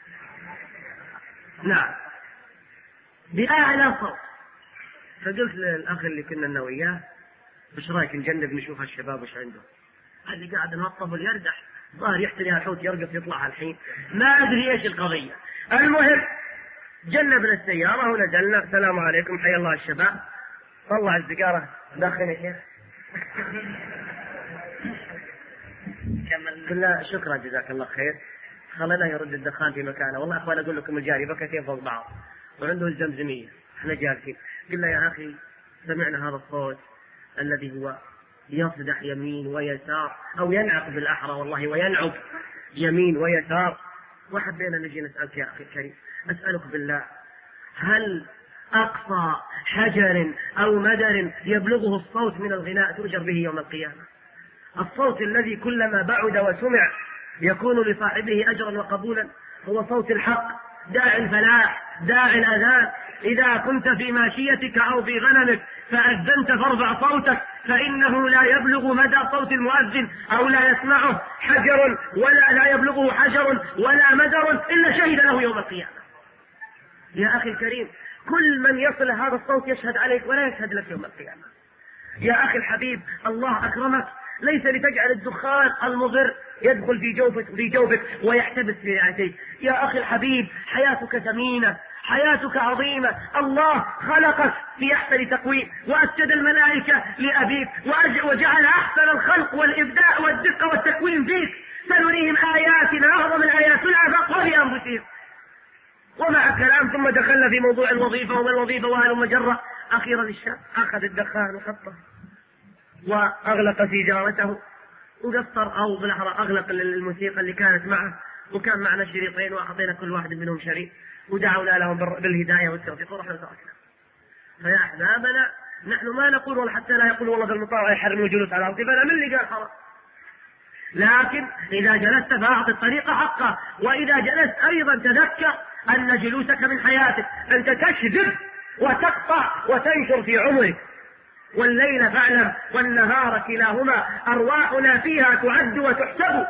نعم، بأعلى صوت. فقلت للأخ اللي كنا أنا وياه وش رايك نجنب نشوف هالشباب وش عندهم؟ قال لي قاعد نوطف ويردح، ظاهر يحتري الحوت يرقص يطلع الحين، ما أدري إيش القضية. المهم جنبنا السيارة ونزلنا، السلام عليكم حيا الله الشباب. طلع السيجارة داخل يا شيخ. قلنا شكرا جزاك الله خير، خلنا يرد الدخان في مكانه. والله أخوان أقول لكم الجاري بكتين فوق بعض وعنده الزمزمية، احنا جالسين. قلنا يا أخي سمعنا هذا الصوت الذي هو يصدح يمين ويسار أو ينعق بالأحرى والله وينعق يمين ويسار، وحبينا نجي نسألك يا أخي الكريم، أسألك بالله هل أقصى حجر أو مدر يبلغه الصوت من الغناء تؤجر به يوم القيامة؟ الصوت الذي كلما بعد وسمع يكون لصاحبه أجرا وقبولا هو صوت الحق، داعي الفلاح، داعي الأذان. إذا كنت في ماشيتك أو في غنمك فأذنت فارفع صوتك، فإنه لا يبلغ مدى صوت المؤذن أو لا يسمعه حجر ولا لا يبلغه حجر ولا مدر إلا شهد له يوم القيامة. يا أخي الكريم، كل من يصل هذا الصوت يشهد عليك ولا يشهد لك يوم القيامة. يا أخي الحبيب، الله أكرمك ليس لتجعل الدخان المضر يدخل في جوفك ويحتبس في رئتيك. يا أخي الحبيب، حياتك ثمينة، حياتك عظيمة، الله خلقك في أحسن تقويم وأسجد الملائكة لأبيك وجعل أحسن الخلق والإبداع والدقة والتكوين فيك. سنريهم آياتنا أعظم الآيات في الآفاق وفي أنفسهم. ومع كلام ثم دخلنا في موضوع الوظيفة وما الوظيفة وهل مجرة. أخيرا الشاب أخذ الدخان وحطه وأغلق سيجارته وقصر أو بالأحرى أغلق الموسيقى اللي كانت معه، وكان معنا شريطين وأعطينا كل واحد منهم شريط ودعونا لهم بالهداية والتوفيق ورحمة الله. فيا أحبابنا، نحن ما نقول ولا حتى لا يقول والله المطاوع يحرم الجلوس على الأرض، فلا من اللي قال حرام. لكن إذا جلست فأعطي الطريق حقه، وإذا جلست أيضا تذكر أن جلوسك من حياتك، أنت تشذب وتقطع وتنشر في عمرك. والليل فاعلم والنهار كلاهما أرواحنا فيها تعد وتحسب،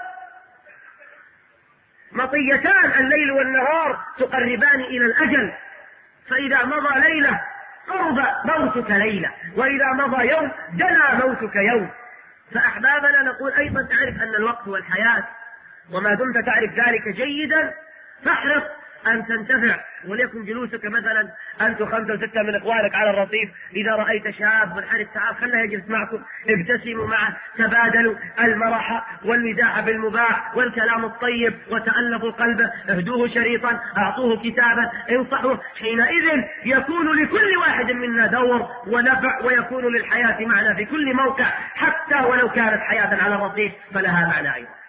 مطيتان الليل والنهار تقربان إلى الأجل، فإذا مضى ليلة قرب موتك ليلة، وإذا مضى يوم دنا موتك يوم. فأحبابنا نقول أيضا تعرف أن الوقت هو الحياة، وما دمت تعرف ذلك جيدا فاحرص أن تنتفع. وليكن جلوسك مثلا أنتم 5 و6 من إخوانك على الرصيف، إذا رأيت شاب منحرف تعال خله يجلس معكم، ابتسموا معه، تبادلوا المرح والمزاح بالمباح والكلام الطيب، وتألفوا قلبه، اهدوه شريطا، أعطوه كتابا، انصحوه. حينئذ يكون لكل واحد منا دور ونفع، ويكون للحياة معنى في كل موقع، حتى ولو كانت حياة على الرصيف فلها معنى أيضا.